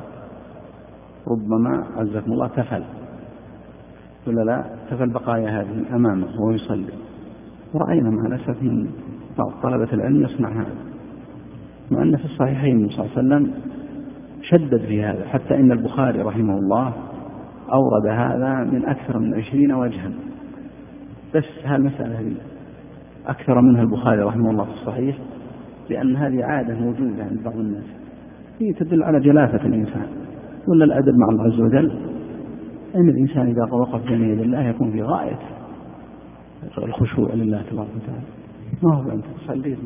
ربما عزكم الله تفل ولا لا، تفل بقايا هذه أمامه وهو يصلي. ورأينا مع الأسف من بعض طلبة العلم يصنع هذا، مع أن في الصحيحين صلى الله عليه وسلم شدد في هذا، حتى إن البخاري رحمه الله أورد هذا من أكثر من 20 وجها. بس هالمسألة هذه أكثر منها البخاري رحمه الله في الصحيح، لأن هذه عادة موجودة عند بعض الناس هي تدل على جلافة الإنسان ولا الأدب مع الله عز وجل. أن الإنسان إذا وقف بين يدي الله يكون في غاية الخشوع لله تبارك وتعالى، ما هو أنت تصلي.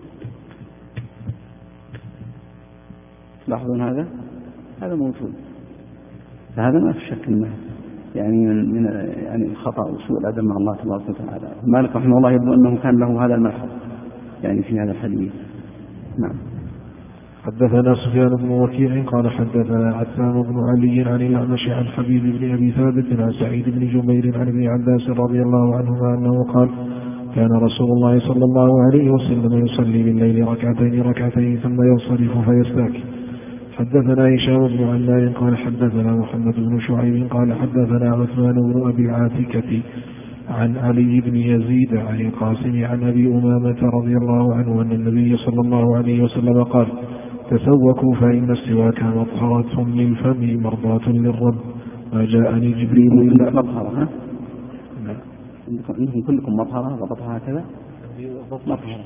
تلاحظون هذا موجود، فهذا ما في شك منه يعني من يعني الخطأ وسوء الأدب مع الله تبارك وتعالى. مالك رحمه الله يبدو أنه كان له هذا الملحظ يعني في هذا الحديث. نعم. حدثنا سفيان بن وكيع قال حدثنا عثمان بن علي عن الأعمش عن حبيب بن أبي ثابت عن سعيد بن جبير عن ابن عباس رضي الله عنهما أنه قال: كان رسول الله صلى الله عليه وسلم يصلي بالليل ركعتين ثم ينصرف فيستاك. حدثنا هشام بن عمار قال حدثنا محمد بن شعيب قال حدثنا عثمان بن أبي العاتكة عن علي بن يزيد عن القاسم عن أبي أمامة رضي الله عنه أن النبي صلى الله عليه وسلم قال: تسوكوا فإن السواك مطهرة للفم مرضاة للرب. ما جاءني جبريل إلا مطهرة. عندكم كلكم مطهرة ضبطها هكذا مطهرة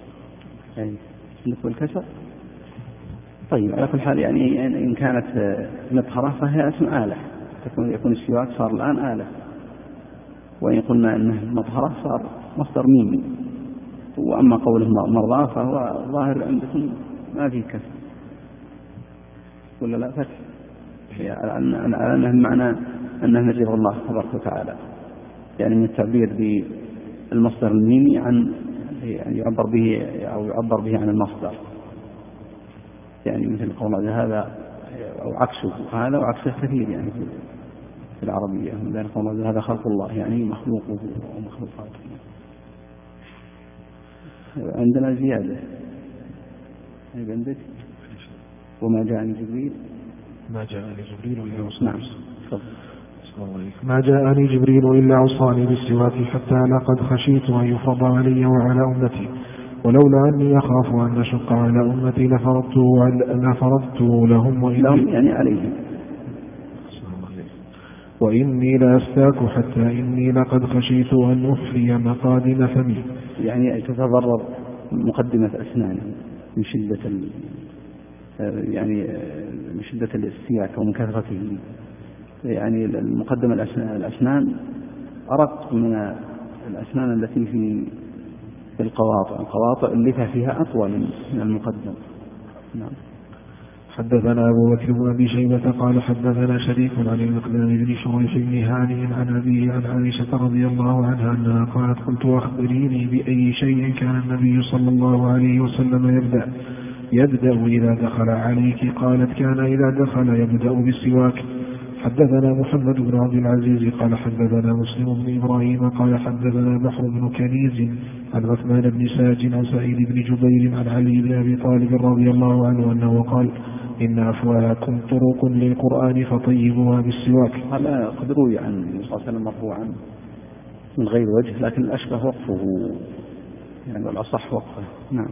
عندكم الكسر. طيب على كل حال يعني إن كانت مطهرة فهي اسم آلة، يكون السواك صار الآن آلة، وإن قلنا أنه مطهرة صار مصدر ميمي. وأما قوله مرضاة فهو ظاهر عندكم ما فيه كسر ولا لا فتح، على أنه المعنى أنه نزيه الله تبارك وتعالى، يعني من التعبير بالمصدر الميمي عن يعني يعبر به عن المصدر، يعني مثل قول هذا أو عكسه، هذا وعكسه كثير يعني في العربية. لأن قول هذا خلق الله يعني مخلوقه ومخلوقاته. عندنا زيادة عندك وما جاءني جبريل إلا نعم. ما جاءني جبريل إلا عصاني بالسواك حتى لقد خشيت أن يفرض علي وعلى أمتي، ولولا أني أخاف أن أشق على أمتي لفرضته لهم يعني عليهم. وإني لأستاك حتى إني لقد خشيت أن أحفي مقادم فمي، يعني تتضرر مقدمة أسنانه من شدة يعني من شدة الاستياك ومن كثرته، يعني المقدمة الأسنان أرق من الأسنان التي في القواطع اللثة فيها أطول من المقدم. نعم. حدثنا أبو بكر بن أبي شيبة قال حدثنا شريك عن المقدام بن شريح بن هانئ عن أبيه عن عائشة رضي الله عنها أنها قالت: قلت أخبريني بأي شيء كان النبي صلى الله عليه وسلم يبدأ إذا دخل عليك؟ قالت: كان إذا دخل يبدأ بالسواك. حدثنا محمد بن عبد العزيز قال حدثنا مسلم بن إبراهيم قال حدثنا بحر بن كنيز عن عثمان بن ساج عن سعيد بن جبير عن علي بن أبي طالب رضي الله عنه أنه قال: إن أفواهكم طرق للقرآن فطيبوها بالسواك. هذا قد روي عن النبي صلى الله عليه وسلم مرفوعا من غير وجه، لكن الأشبه وقفه يعني والأصح وقفه. نعم.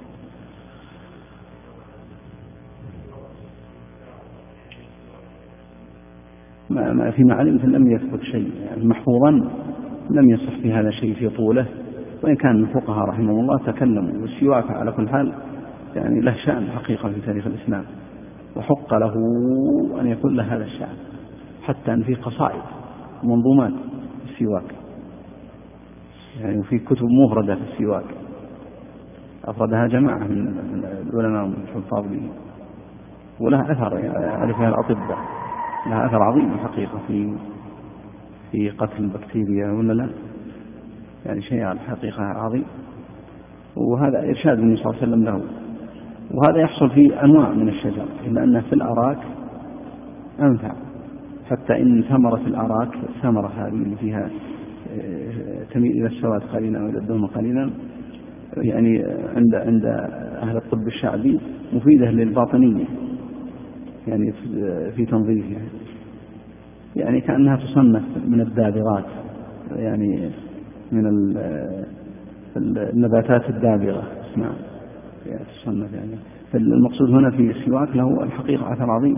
ما فيما علمت لم يثبت شيء يعني محفوظا، لم يصح في هذا شيء في طوله، وإن كان الفقهاء رحمهم الله تكلموا. والسواك على كل حال يعني له شأن حقيقة في تاريخ الإسلام، وحق له أن يكون له هذا الشأن، حتى أن في قصائد ومنظومات السواك يعني، وفي كتب مفردة في السواك أفردها جماعة من العلماء والحفاظ به، ولها أثر يعرفها الأطباء، لها أثر عظيم الحقيقة في قتل البكتيريا ولا لا، يعني شيء الحقيقة عظيم. وهذا إرشاد النبي صلى الله عليه وسلم له. وهذا يحصل في أنواع من الشجر، إلا أنه في الأراك أنفع، حتى إن ثمرة الأراك، الثمرة هذه اللي فيها تميل إلى السواد قليلا أو إلى الدهن قليلا، يعني عند أهل الطب الشعبي مفيدة للباطنية، يعني في تنظيفها، يعني كأنها تصنف من الدابغات، يعني من النباتات الدابغة اسمها تصنف يعني. فالمقصود هنا في السواك له الحقيقة أثر عظيم.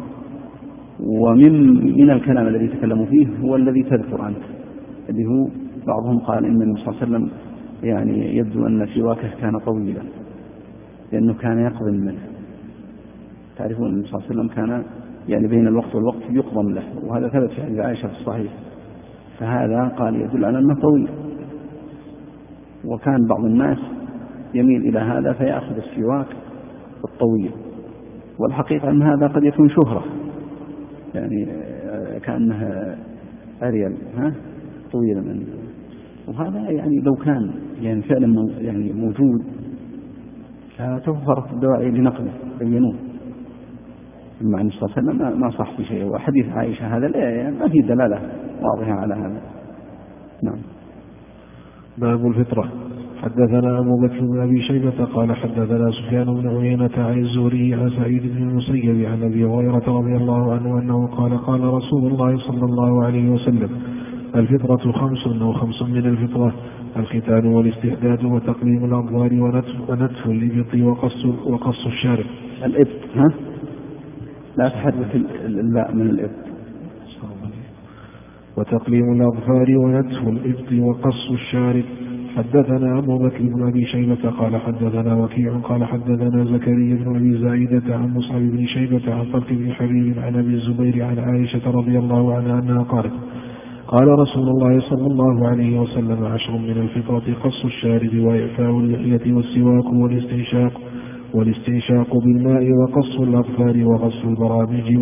ومن الكلام الذي تكلموا فيه هو الذي تذكر أنت، اللي هو بعضهم قال إن النبي صلى الله عليه وسلم يعني يبدو أن سواكه كان طويلا لأنه كان يقضم منه. تعرفون النبي صلى الله عليه وسلم كان يعني بين الوقت والوقت يقضم له، وهذا ثبت في حديث عائشة في الصحيح، فهذا قال يدل على أنه طويل. وكان بعض الناس يميل إلى هذا فيأخذ السواك الطويل، والحقيقة أن هذا قد يكون شهرة، يعني كأنها أريل طويلة منه. وهذا يعني لو كان يعني فعلا يعني موجود فتوفرت الدواعي لنقله بينوه. مع النبي صلى الله عليه وسلم ما صح في شيء. وحديث عائشة هذا ما في دلالة واضحة على هذا. نعم. باب الفطرة. حدثنا أبو بكر بن أبي شيبة قال حدثنا سفيان بن عيينة عن الزهري عن سعيد بن المسيب عن أبي هريرة رضي الله عنه أنه قال قال رسول الله صلى الله عليه وسلم الفطرة 5 أو 5 من الفطرة: الختان والاستحداد وتقليم الأظفار ونتف الإبط وقص الشارب. الإبط لا تحرك الباء من الإبط. وتقليم الأظفار ونتف الإبط وقص الشارب. حدثنا أبو بكر بن أبي شيبة قال حدثنا وكيع قال حدثنا زكريا بن أبي زائدة عن مصعب بن شيبة عن طلق بن حبيب عن أبي الزبير عن عائشة رضي الله عنها أنها قالت قال رسول الله صلى الله عليه وسلم 10 من الفطرة: قص الشارب وإعفاء اللحية والسواك والاستنشاق بالماء وقص الأظفار وغسل البراجم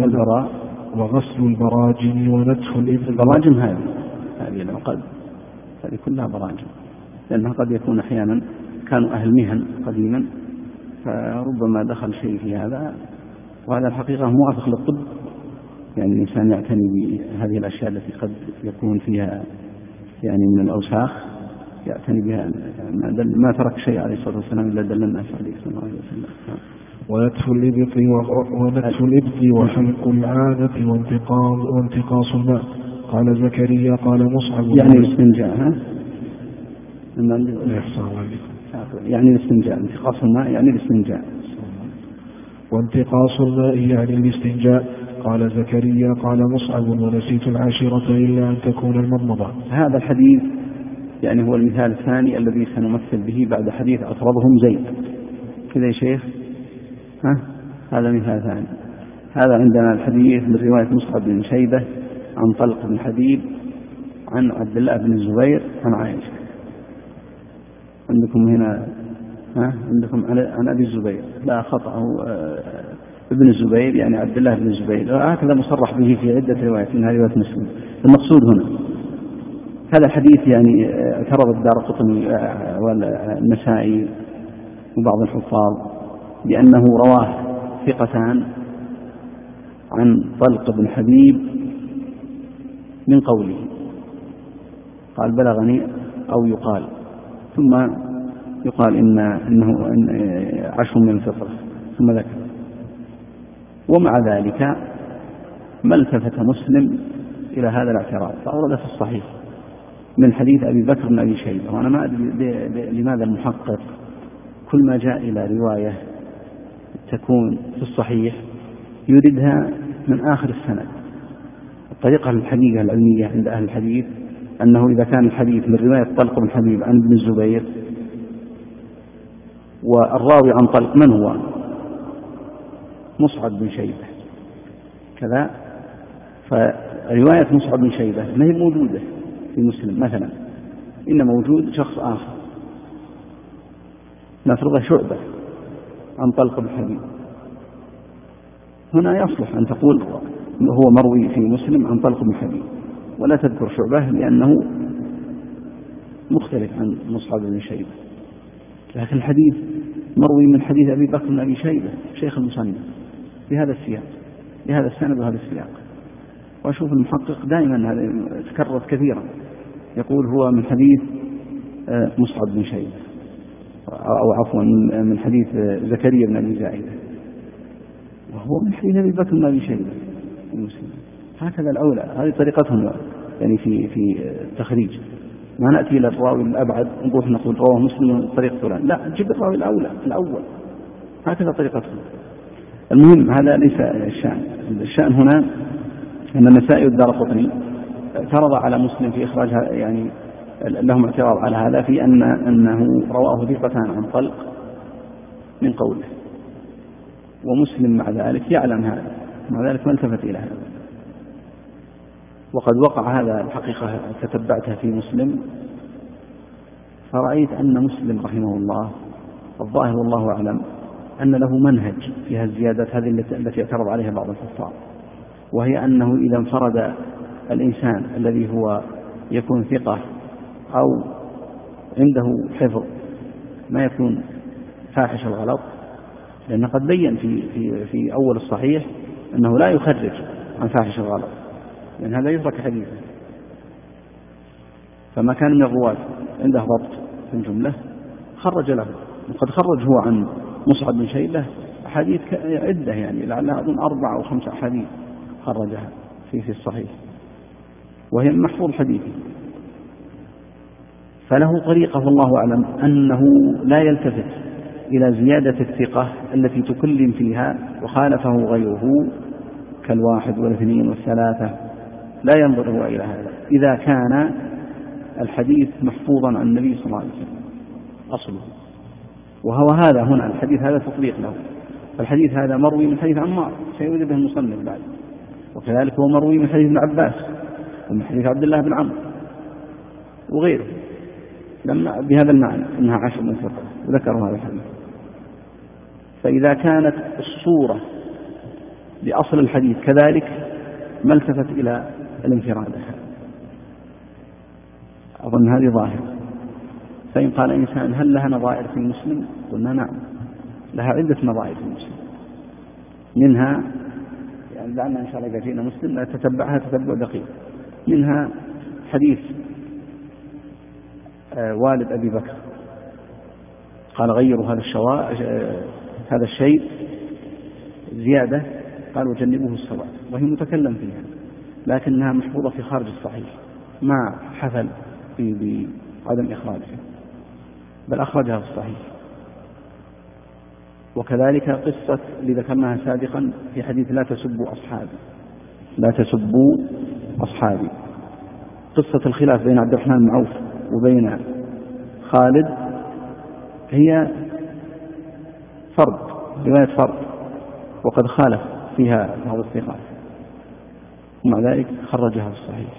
ونتف الإبط. البراجم هذه العقد هذه كلها براجم، لأنها قد يكون أحيانا كانوا أهل مهن قديما فربما دخل شيء في هذا، وهذا الحقيقة موافق للطب، يعني الإنسان يعتني بهذه الأشياء التي قد يكون فيها يعني من الأوساخ، يعتني بها. ما ترك شيء عليه الصلاة والسلام إلا دل الناس عليه صلى الله عليه وسلم. ونتف الإبط وحلق العادة وانتقاص الماء. قال زكريا قال مصعب يعني الاستنجاء يعني الاستنجاء، انتقاص الماء يعني الاستنجاء، وانتقاص الماء يعني الاستنجاء. قال زكريا قال مصعب ونسيت العاشرة إلا أن تكون المضمضة. هذا الحديث يعني هو المثال الثاني الذي سنمثل به بعد حديث أطردهم زيد كذا يا شيخ. هذا مثال ثاني. هذا عندنا الحديث من رواية مصعب بن شيبة عن طلق بن حبيب عن عبد الله بن الزبير عن عائشة. عندكم هنا عندكم عن أبي الزبير، لا خطأه ابن الزبير يعني عبد الله بن الزبير، هكذا مصرح به في عدة روايات من رواية مسلم. المقصود هنا هذا الحديث يعني اعترض الدارقطني والنسائي وبعض الحفاظ بأنه رواه ثقتان عن طلق بن حبيب من قوله، قال بلغني أو يقال، ثم يقال إنه 10 من الفطرة ثم ذكر. ومع ذلك ما التفت مسلم إلى هذا الاعتراض فأورد في الصحيح من حديث أبي بكر بن أبي شيبة. وأنا ما أدري لماذا المحقق كل ما جاء إلى رواية تكون في الصحيح يريدها من آخر السند. الطريقة الحقيقة العلمية عند أهل الحديث أنه إذا كان الحديث من رواية طلق بن حبيب عن ابن الزبير والراوي عن طلق من هو؟ مصعب بن شيبة كذا، فرواية مصعب بن شيبة ما هي موجودة في مسلم مثلا، إن موجود شخص آخر نفرضه شعبة عن طلق بن حبيب، هنا يصلح أن تقول هو مروي في مسلم عن طلق بن حبيب ولا تذكر شعبة لأنه مختلف عن مصعب بن شيبة. لكن الحديث مروي من حديث أبي بكر بن أبي شيبة شيخ المصنف بهذا السياق، بهذا السند وهذا السياق. وأشوف المحقق دائما هذا تكرر كثيرا يقول هو من حديث مصعب بن شيبة، أو عفوا من حديث زكريا بن أبي زائدة، وهو من حديث أبي بكر بن أبي شيبة المسلم. هكذا الأولى، هذه طريقتهم يعني في التخريج. ما نأتي إلى الراوي الأبعد نقول رواه مسلم طريق فلان، لا، جيب الراوي الأول. هكذا طريقتهم. المهم هذا ليس الشأن. الشأن هنا أن النسائي والدارقطني اعترض على مسلم في إخراجها، يعني لهم اعتراض على هذا في أنه رواه ثقتان عن طلق من قوله، ومسلم مع ذلك يعلم هذا، مع ذلك ما التفت إلى هذا. وقد وقع هذا الحقيقة تتبعتها في مسلم فرأيت أن مسلم رحمه الله الظاهر والله أعلم أن له منهج في الزيادات هذه التي اعترض عليها بعض الحفاظ، وهي أنه إذا انفرد الإنسان الذي هو يكون ثقة أو عنده حفظ ما يكون فاحش الغلط، لأن قد بين في أول الصحيح أنه لا يخرج عن فاحش الغلط لأن هذا يترك حديثه. فما كان من الرواة عنده ضبط في الجملة خرج له، وقد خرج هو عن مصعب بن شيبة أحاديث عدة، يعني لعلها أظن 4 أو 5 أحاديث خرجها في الصحيح وهي من محفوظ حديثه. فله طريقة والله أعلم أنه لا يلتفت إلى زيادة الثقة التي تكلم فيها وخالفه غيره كالواحد والاثنين والثلاثة، لا ينظر هو إلى هذا إذا كان الحديث محفوظا عن النبي صلى الله عليه وسلم أصله. وهو هذا هنا الحديث هذا تطبيق له. الحديث هذا مروي من حديث عمار سيورد به المصنف بعد، وكذلك هو مروي من حديث ابن عباس ومن حديث عبد الله بن عمرو وغيره لما بهذا المعنى انها 10 من فرقة وذكروا هذا الحديث. فإذا كانت الصورة بأصل الحديث كذلك ما التفت إلى الانفراد، أظن هذه ظاهرة. فإن قال إنسان هل لها نظائر في المسلم؟ قلنا نعم، لها عدة نظائر في المسلم، منها يعني لعلنا إن شاء الله إذا جئنا مسلم تتبعها تتبع دقيق، منها حديث والد أبي بكر قال غيروا هذا الشيء زيادة قال وجنبوه السواء، وهي متكلم فيها لكنها محفوظة في خارج الصحيح ما حفل بعدم إخراجها بل أخرجها في الصحيح. وكذلك قصة اللي ذكرناها سابقا في حديث لا تسبوا أصحابي، قصة الخلاف بين عبد الرحمن بن عوف وبين خالد هي رواية فرد وقد خالف فيها بعض الثقات، ومع ذلك خرجها في الصحيح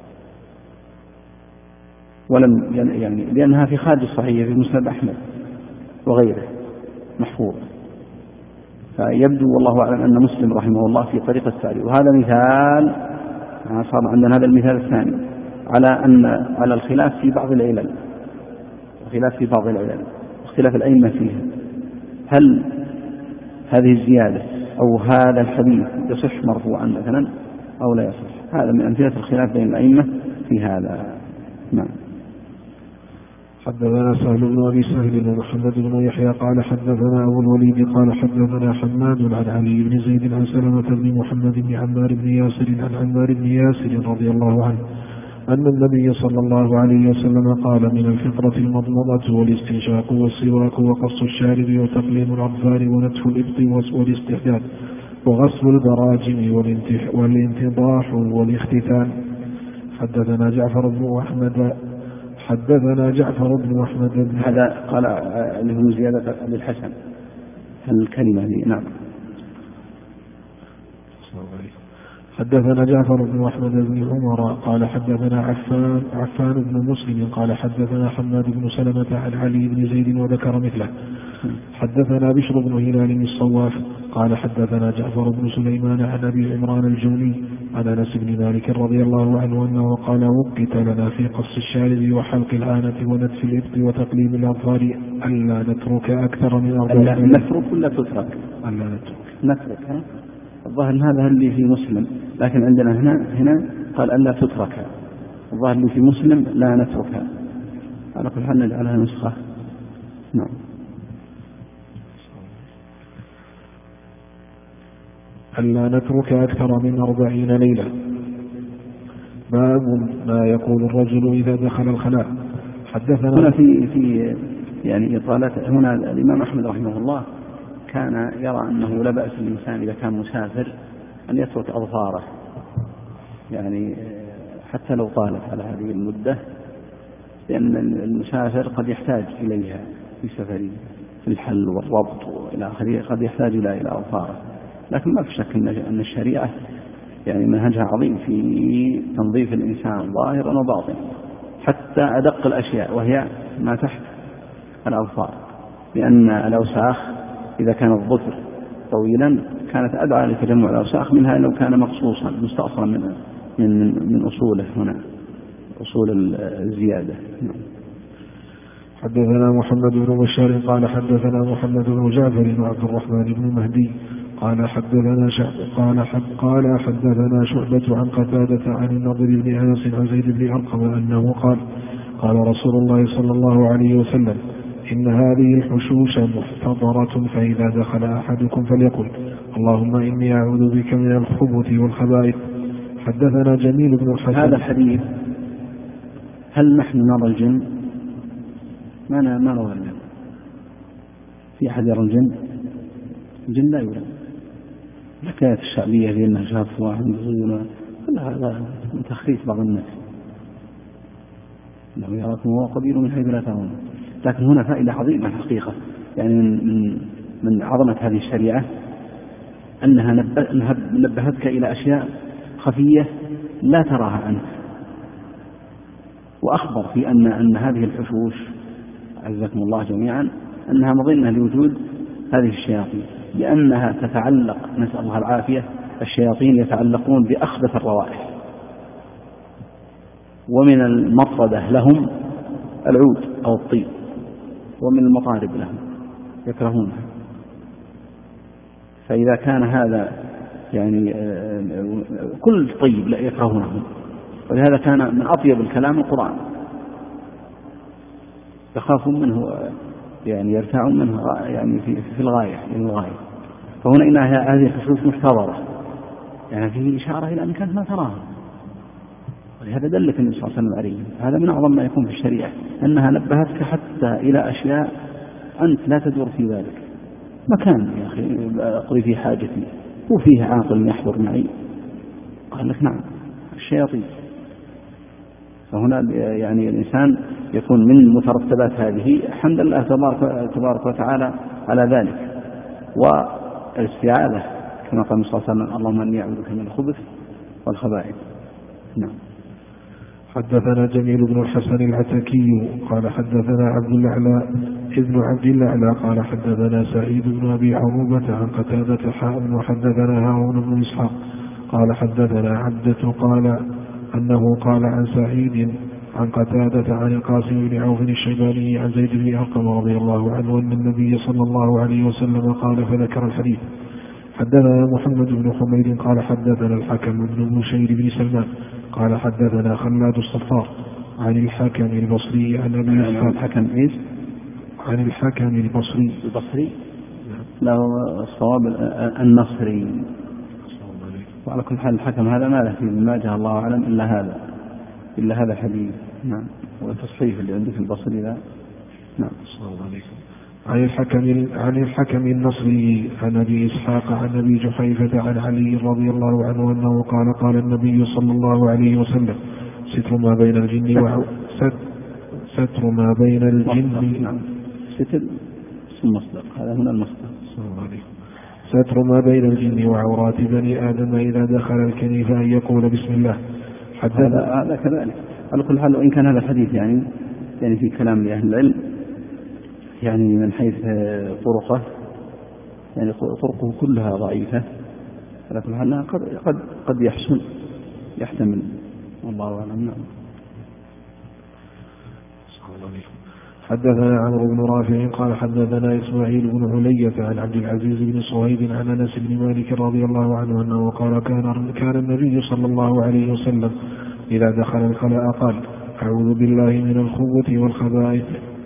ولم يعني لأنها في خارج الصحيح في مسند أحمد وغيره محفوظة. فيبدو والله أعلم أن مسلم رحمه الله في طريقة التعليل. وهذا مثال صار عندنا هذا المثال الثاني على الخلاف في بعض العلل، واختلاف الأئمة فيها، هل هذه الزيادة أو هذا الحديث يصح مرفوعا مثلا أو لا يصح. هذا من أمثلة الخلاف بين الأئمة في هذا. نعم. حدثنا سهل بن أبي سهل ومحمد بن يحيى قال حدثنا أبو الوليد قال حدثنا حماد عن علي بن زيد عن سلمة بن محمد بن عمار بن ياسر عن عمار بن ياسر رضي الله عنه أن النبي صلى الله عليه وسلم قال: من الفطرة المضمضة والاستنشاق والسواك وقص الشارب وتقليم الأظفار ونتف الإبط والاستحداد وغسل البراجم والانتضاح والاختتان. حدثنا جعفر بن أحمد هذا قال له زيادة للحسن الكلمة دي. نعم. حدثنا جعفر بن أحمد بن عمر قال حدثنا عفان بن مسلم قال حدثنا حماد بن سلمة عن علي بن زيد وذكر مثله. حدثنا بشر بن هلال الصواف قال حدثنا جعفر بن سليمان عن أبي عمران الجوني عن أنس بن مالك رضي الله عنه أنه قال: وقت لنا في قص الشارب وحلق العانة ونتف الإبط وتقليم الأظفار ألا نترك أكثر من 40. نترك ولا تترك؟ ألا نترك. الظاهر هذا اللي في مسلم، لكن عندنا هنا قال ألا تترك. الظاهر اللي في مسلم لا نتركها. على كل حال نجعلها نسخة. نعم. ألا نترك أكثر من 40 ليلة. باب ما يقول الرجل إذا دخل الخلاء. حدثنا هنا في يعني إطالة. هنا الإمام أحمد رحمه الله كان يرى أنه لا بأس الإنسان إذا كان مسافر أن يترك أظفاره، يعني حتى لو طالت على هذه المدة، لأن المسافر قد يحتاج إليها في سفره في الحل والربط وإلى آخره، قد يحتاج إلى أظفاره. لكن ما في شك أن الشريعة يعني منهجها عظيم في تنظيف الإنسان ظاهرا وباطنا، حتى أدق الأشياء وهي ما تحت الأظفار، لأن الأوساخ إذا كان الظفر طويلا كانت أدعى لتجمع الأوساخ منها لو كان مقصوصا مستأصلا من أصوله هنا، أصول الزيادة. حدثنا محمد بن بشار قال حدثنا محمد بن جعفر وعبد الرحمن بن مهدي قال حدثنا شعبة عن قتادة عن النضر بن أنس عن زيد بن أرقم أنه قال: قال رسول الله صلى الله عليه وسلم: إن هذه الحشوش محتضرة، فإذا دخل أحدكم فليقل: اللهم إني أعوذ بك من الخبث والخبائث. حدثنا جميل بن الحسن. هذا الحديث هل نحن نرى الجن؟ ما نرى الجن. في أحد يرى الجن؟ الجن لا يرى. الحكاية الشعبية في أنها شاف واحد يقولون هذا من تخريف بعض الناس، إنه يراكم هو قبيل من حيث لا ترون. لكن هنا فائدة عظيمة الحقيقة، يعني من عظمة هذه الشريعة أنها نبهتك إلى أشياء خفية لا تراها أنت، وأخبر في أن هذه الحشوش عزكم الله جميعا أنها مظنة لوجود هذه الشياطين، لأنها تتعلق، نسأل الله العافية، الشياطين يتعلقون بأخبث الروائح، ومن المطردة لهم العود أو الطيب، ومن المطارب لهم يكرهونها. فإذا كان هذا يعني كل طيب لا يكرهونه، ولهذا كان من أطيب الكلام القرآن، يخافون منه، يعني يرتاعون منه يعني في الغاية للغاية. فهنا إن هذه الحشوش محتضرة، يعني فيه إشارة إلى أن كانت ما تراها، ولهذا دلك النبي صلى الله عليه وسلم عليه. هذا من أعظم ما يكون في الشريعة، أنها نبهتك حتى إلى أشياء أنت لا تدور في ذلك. مكان يا أخي أقضي فيه حاجتي وفيه عاقل يحضر معي، قال لك نعم الشياطين. فهنا يعني الإنسان يكون من مترتبات هذه حمد الله تبارك وتعالى على ذلك، والاستعاذة كما قال صلى الله عليه وسلم: اللهم إني أعوذ بك من الخبث والخبائث. نعم. حدثنا جميل بن الحسن العتكي قال حدثنا عبد الأعلى قال حدثنا سعيد بن أبي عروبة عن قتادة حاء وحدثنا هارون بن إسحاق قال حدثنا عبدة قال أنه قال عن سعيد عن قتادة عن القاسم بن عوف الشيباني عن زيد بن أرقم رضي الله عنه أن النبي صلى الله عليه وسلم قال فذكر الحديث. حدثنا محمد بن حميد قال حدثنا الحكم بن بشير بن سلمان قال حدثنا خلاد الصفار عن الحكم البصري عن أبي إسحاق. عن الحكم البصري لا الصواب النصري. وعلى كل حال الحكم هذا ما له في ما جاء الله أعلم إلا هذا، إلا هذا الحديث. نعم. والتصحيح اللي عندك في البصري لا. نعم. صلى الله عليه وسلم. عن الحكم النصري عن أبي إسحاق عن أبي جحيفة عن علي رضي الله عنه أنه قال قال النبي صلى الله عليه وسلم ستر ما بين الجن ستر ما بين الجن. نعم. ستر اسم مصدر، هذا هنا المصدر. ستر ما بين الجن وعورات بني آدم إذا دخل الكنيف أن يقول بسم الله. هذا كذلك على كل حال. وإن كان هذا الحديث يعني في كلام لأهل العلم يعني من حيث طرقه يعني طرقه كلها ضعيفة، على كل حال قد يحتمل والله أعلم. نعم. حدثنا عمرو بن رافع قال حدثنا إسماعيل بن علية عن عبد العزيز بن صهيب عن أنس بن مالك رضي الله عنه أنه قال كان النبي صلى الله عليه وسلم إذا دخل الخلاء قال أعوذ بالله من الخبث والخبائث.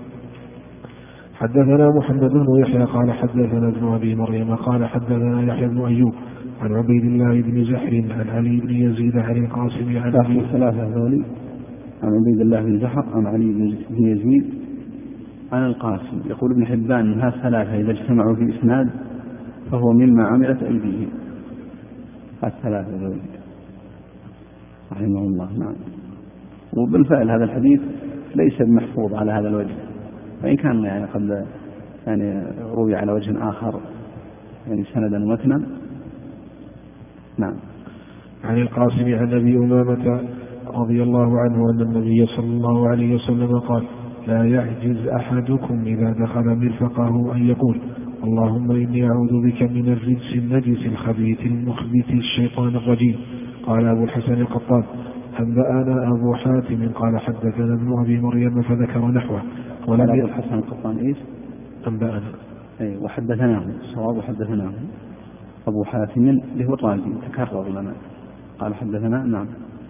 حدثنا محمد بن يحيى قال حدثنا ابن أبي مريم قال حدثنا يحيى بن أيوب عن عبيد الله بن زحر عن علي بن يزيد عن القاسم عن ثلاثة هذولي عن عبيد الله بن زحر عن علي بن يزيد عن القاسم. يقول ابن حبان هذه الثلاثة إذا اجتمعوا في إسناد فهو مما عملت أيديهم. الثلاثة هذولي رحمه الله. نعم. وبالفعل هذا الحديث ليس بمحفوظ على هذا الوجه، وإن كان يعني قد يعني روي على وجه آخر يعني سندا ومتنا. نعم. عن القاسم عن أبي أمامة رضي الله عنه أن النبي صلى الله عليه وسلم قال لا يعجز أحدكم إذا دخل مرفقه أن يقول اللهم إني أعوذ بك من الرجس النجس الخبيث المخبث الشيطان الرجيم. قال أبو الحسن القطان أنبأنا أبو حاتم قال حدثنا ابن أبي مريم فذكر نحوه. ولم أبو الحسن القطان إيش؟ أنبأنا وحدثناه صواب حدثناه أبو حاتم اللي هو الرازي تكرر لنا قال حدثنا. نعم.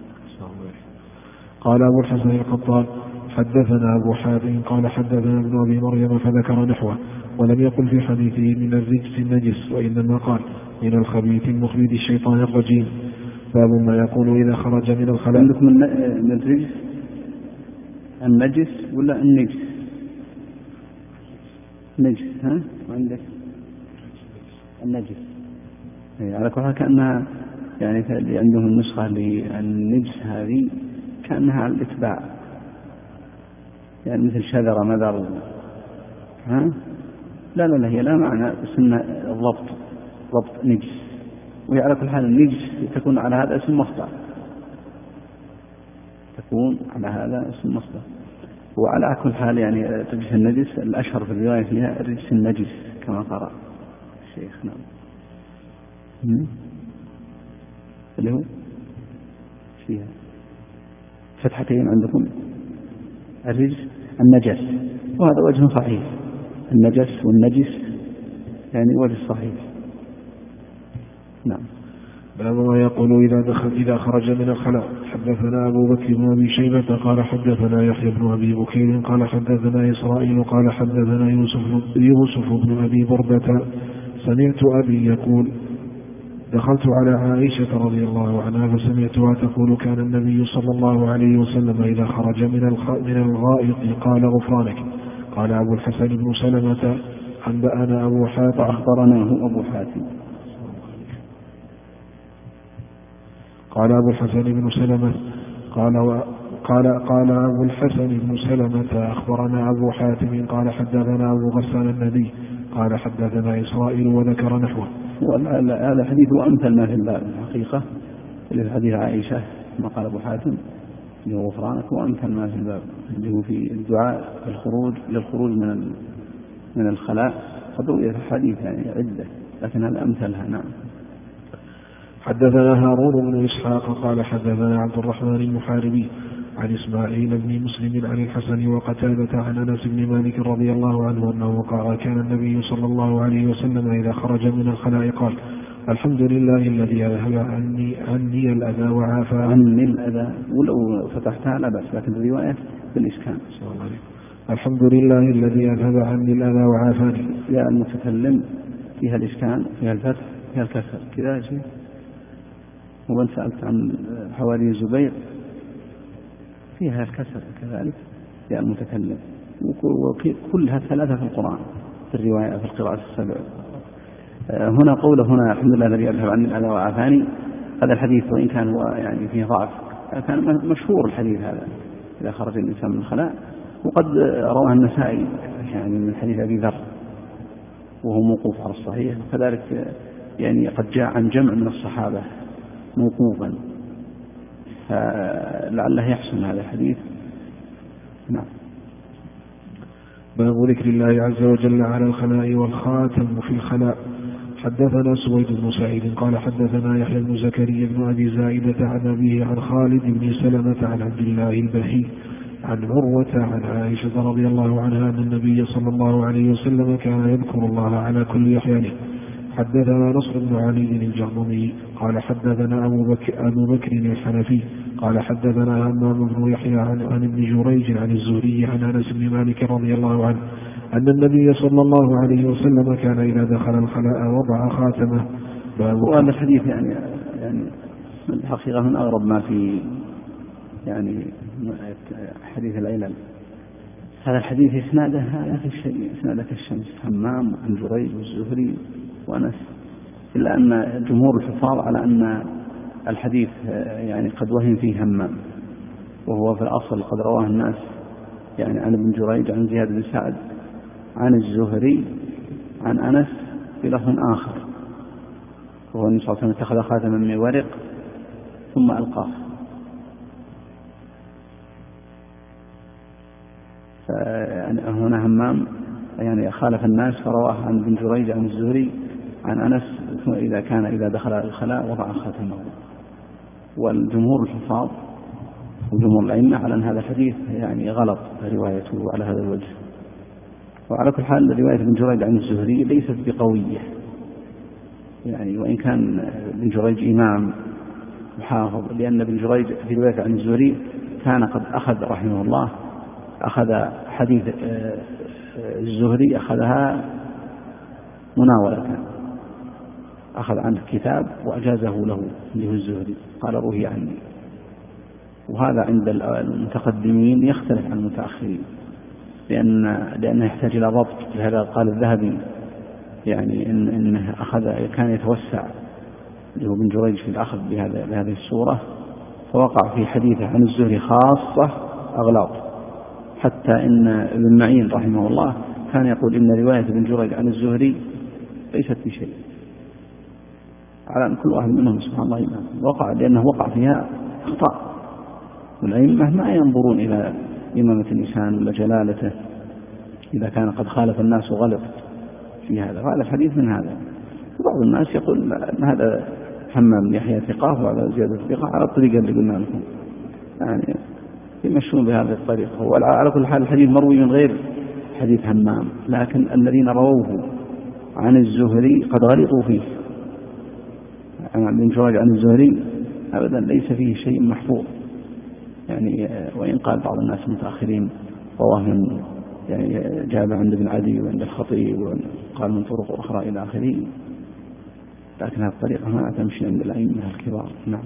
قال أبو الحسن القطان حدثنا أبو حاتم قال حدثنا ابن أبي مريم فذكر نحوه ولم يقل في حديثه من الرجس النجس وإنما قال من الخبيث المخبث الشيطان الرجيم. باب ما يقول إذا خرج من الخلاء. عندكم من الرجس النجس ولا النجس؟ نجس ها؟ وعندك النجس. على كل حال كأنها يعني عندهم النسخة للنجس هذه كأنها على الإتباع يعني مثل شذر مذر. ها؟ لا هي لا معنى بس إن ضبط نجس. وهي على كل حال النجس تكون على هذا اسم مصدر، وعلى كل حال يعني رجس النجس الأشهر في الرواية فيها رجس النجس كما قرأ الشيخ. نعم. اللي هو فيها فتحتين عندكم الرجس النجس، وهذا وجه صحيح. النجس والنجس يعني وجه صحيح. نعم. باب ما يقول إذا خرج من الخلاء. حدثنا أبو بكر بن أبي شيبة قال حدثنا يحيى بن أبي بكير قال حدثنا إسرائيل قال حدثنا يوسف بن أبي بردة سمعت أبي يقول دخلت على عائشة رضي الله عنها فسمعتها تقول كان النبي صلى الله عليه وسلم إذا خرج من الغائط قال غفرانك. قال أبو الحسن بن سلمة أنبأنا أبو حاتم أخبرناه أبو حاتم. قال أبو الحسن بن سلمة قال أبو الحسن بن سلمة أخبرنا أبو حاتم قال حدثنا أبو غسان النبي قال حدثنا إسرائيل وذكر نحوه. هذا حديث وأمثل ما في الباب الحقيقة اللي في حديث عائشة ما قال أبو حاتم اللي هو غفرانك، وأمثل ما في الباب اللي هو في الدعاء للخروج من الخلاء. قد روي في الحديث يعني عدة لكن هذا أمثلها. نعم. حدثنا هارون بن إسحاق قال حدثنا عبد الرحمن المحاربي عن إسماعيل بن مسلم عن الحسن وقتادة عن أنس بن مالك رضي الله عنه أنه قال كان النبي صلى الله عليه وسلم إذا خرج من الخلاء قال الحمد لله الذي أذهب عني الأذى وعافى عني الأذى. ولو فتحتها لا بأس، لكن الرواية بالإسكان. الحمد لله الذي أذهب عني الأذى وعافاني. يا المتكلم فيها الإسكان فيها الفتح فيها الكسر كذا شيء. ومن سألت عن حواري الزبير فيها الكسر كذلك يعني المتكلم، وكلها ثلاثة في القرآن في الرواية في القراءة السبع. هنا قوله هنا الحمد لله الذي أذهب عني الأذى وعافاني، هذا الحديث وإن كان هو يعني فيه ضعف كان مشهور الحديث هذا إذا خرج الإنسان من الخلاء، وقد رواه النسائي يعني من حديث أبي ذر وهو موقوف على الصحيح، وكذلك يعني قد جاء عن جمع من الصحابة موقوفا، فلعله يحسن هذا الحديث. نعم. باب ذكر الله عز وجل على الخلاء والخاتم في الخلاء. حدثنا سويد بن سعيد قال حدثنا يحيى بن زكريا بن أبي زائدة عن أبيه عن خالد بن سلمة عن عبد الله البهي عن عروة عن عائشة رضي الله عنها أن النبي صلى الله عليه وسلم كان يذكر الله على كل أحيانه. حدثنا نصر بن علي الجرمي قال حدثنا أبو بكر الحنفي قال حدثنا همام بن يحيى عن ابن جريج عن الزهري عن أنس بن مالك رضي الله عنه أن النبي صلى الله عليه وسلم كان إذا دخل الخلاء وضع خاتمه. وهذا الحديث يعني الحقيقة من أغرب ما في يعني حديث العلل. هذا الحديث إسناده لا في شيء، إسناده كالشمس، همام عن جريج والزهري وأنس، إلا أن جمهور الحفاظ على أن الحديث يعني قد وهم فيه همام، وهو في الأصل قد رواه الناس يعني عن ابن جريج عن زياد بن سعد عن الزهري عن أنس بلفظ آخر، وهو النبي صلى الله عليه وسلم اتخذ خاتما من ورق ثم ألقاه. هنا همام يعني خالف الناس فرواه عن ابن جريج عن الزهري عن أنس إذا دخل الخلاء وضع خاتمه. والجمهور الحفاظ وجمهور الأئمة على أن هذا الحديث يعني غلط روايته على هذا الوجه. وعلى كل حال رواية ابن جريج عن الزهري ليست بقوية يعني، وإن كان ابن جريج إمام محافظ، لأن ابن جريج في رواية عن الزهري كان قد أخذ رحمه الله أخذ حديث الزهري أخذها مناولة، أخذ عنه كتاب وأجازه له اللي هو الزهري، قال روي عني. وهذا عند المتقدمين يختلف عن المتأخرين، لأنه يحتاج إلى ضبط. لهذا قال الذهبي يعني إنه كان يتوسع اللي هو ابن جريج في الأخذ بهذه الصورة، فوقع في حديثه عن الزهري خاصة أغلاط، حتى إن ابن معين رحمه الله كان يقول إن رواية ابن جريج عن الزهري ليست بشيء، على أن كل واحد منهم سبحان الله إمام وقع، لأنه وقع فيها أخطاء. والأئمة ما ينظرون إلى إمامة الإنسان ولا جلالته إذا كان قد خالف الناس وغلط في هذا، وهذا الحديث من هذا. وبعض الناس يقول أن هذا همام يحيى ثقة وهذا زيادة ثقة على الطريقة اللي قلنا لكم، يعني يمشون بهذه الطريقة. وعلى كل حال الحديث مروي من غير حديث همام، لكن الذين رووه عن الزهري قد غلطوا فيه. عن ابن جريج عن الزهري أبدا ليس فيه شيء محفوظ يعني، وإن قال بعض الناس المتأخرين رواه من يعني جاب عند ابن عدي وعند الخطيب وقال من طرق أخرى إلى آخره، لكن هذه الطريقة ما تمشي عند الأئمة الكبار. نعم.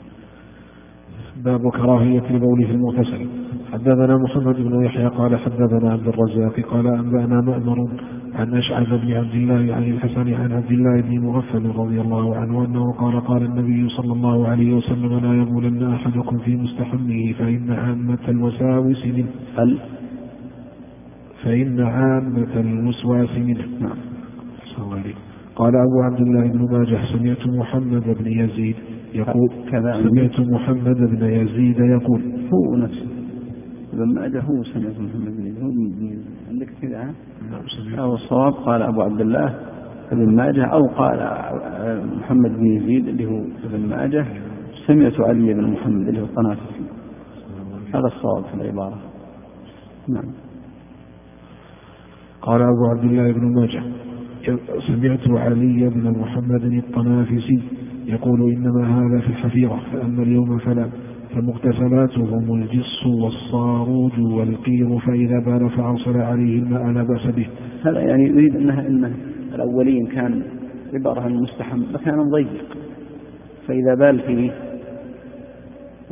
باب كراهية البول في المغتسل. حدثنا محمد بن يحيى قال حدثنا عبد الرزاق قال أنبأنا مأمر عن أشعث بن عبد الله عن الحسن عن عبد الله بن مغفل رضي الله عنه أنه قال النبي صلى الله عليه وسلم لا يبولن أحدكم في مستحمه فإن عامة الوساوس منه نعم. قال أبو عبد الله بن ماجه سمعت محمد بن يزيد يقول هو نفسه ابن ماجه هو سمعت محمد بن يزيد عندك كذا أو الصواب قال أبو عبد الله ابن ماجه أو قال محمد بن يزيد اللي هو ابن ماجه سمعت علي بن محمد اللي هو الطنافسي، هذا الصواب في العبارة. نعم. قال أبو عبد الله بن ماجه سمعت علي بن محمد الطنافسي يقول إنما هذا في الحفيرة، فأما اليوم فلا، فمغتسلاتهم الجص والصاروج والقير، فإذا بال فأرسل عليه الماء لا بأس به. هذا يعني يريد أن الأولين كان عبارة عن مستحم مكان ضيق، فإذا بال فيه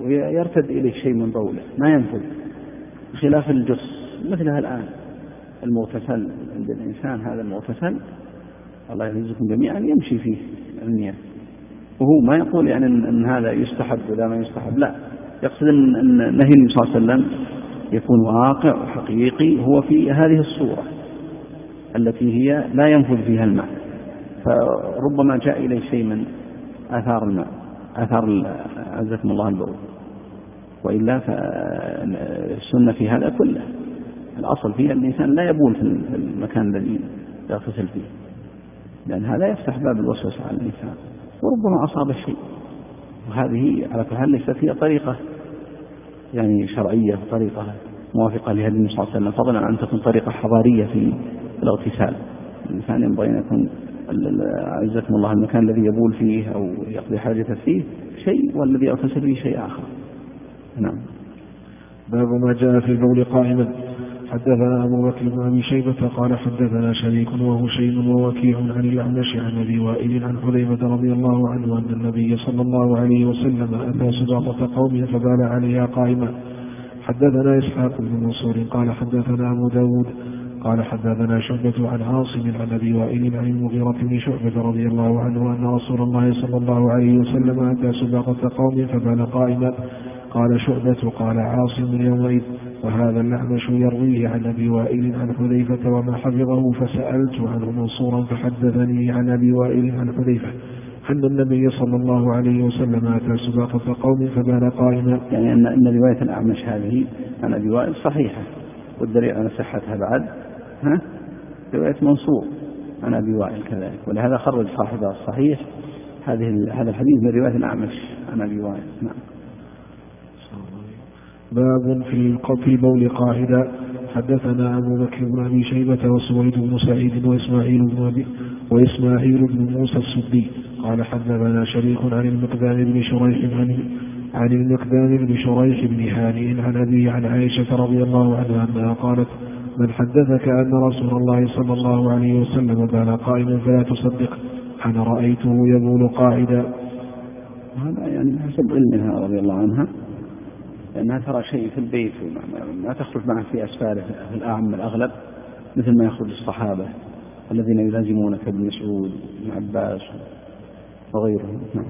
ويرتد إليه شيء من بوله ما ينفذ، خلاف الجص مثلها الآن المغتسل عند الإنسان، هذا المغتسل الله يعزكم جميعا يمشي فيه المياه، وهو ما يقول يعني أن هذا يستحب ولا ما يستحب، لا، يقصد أن نهي النبي صلى الله عليه وسلم يكون واقع وحقيقي، هو في هذه الصورة التي هي لا ينفذ فيها الماء، فربما جاء إليه شيء من آثار الماء، آثار عزكم الله البول، وإلا فالسنة في هذا كله الأصل فيه الإنسان لا يبول في المكان الذي يغتسل فيه، لأن هذا يفتح باب الوسوسة على الإنسان وربما أصاب الشيء، وهذه على كل حال ليست هي طريقة يعني شرعية وطريقة موافقة لهدي النبي صلى الله عليه وسلم، فضلا عن تكون طريقة حضارية في الاغتسال. الإنسان ينبغي أن يكون عزكم الله المكان الذي يبول فيه أو يقضي حاجته فيه شيء والذي يغتسل فيه شيء آخر. نعم. باب ما جاء في البول قائما. حدثنا أبو بكر بن أبي شيبة قال حدثنا شريك وهشيم ووكيع عن الأعمش عن أبي وائل عن حذيفة رضي الله عنه أن النبي صلى الله عليه وسلم أتى سباطة قوم فبال عليها قائما. حدثنا إسحاق بن منصور قال حدثنا أبو داود قال حدثنا شعبة عن عاصم عن أبي وائل عن المغيرة بن شعبة رضي الله عنه أن رسول الله صلى الله عليه وسلم أتى سباطة قوم فبال قائما. قال شعبة قال عاصم يومئذ وهذا الأعمش يرويه عن أبي وائل عن حذيفة وما حفظه، فسألت عنه منصورا فحدثني عن أبي وائل عن حذيفة أن النبي صلى الله عليه وسلم أتى سباطة قوم فبال قائما. يعني أن رواية الأعمش هذه عن أبي وائل صحيحة، والدليل على صحتها بعد رواية منصور عن أبي وائل كذلك، ولهذا خرج صاحبها الصحيح هذا الحديث من رواية الأعمش عن أبي وائل. نعم. باب في البول قاعدا. حدثنا أبو بكر بن أبي شيبة وسويد بن سعيد وإسماعيل بن موسى السدي قال حدثنا شريك عن المقدام بن شريح بن هانئ عن أبي عن عائشة رضي الله عنها أنها قالت من حدثك أن رسول الله صلى الله عليه وسلم بال قائما فلا تصدق، أنا رأيته يبول قاعدا. هذا يعني حسب علمها رضي الله عنها، لأنها ترى شيء في البيت ما تخرج معه في أسفاره في الأعم الأغلب، مثل ما يخرج الصحابة الذين يلازمون كابن مسعود بن عباس وغيرهم. نعم.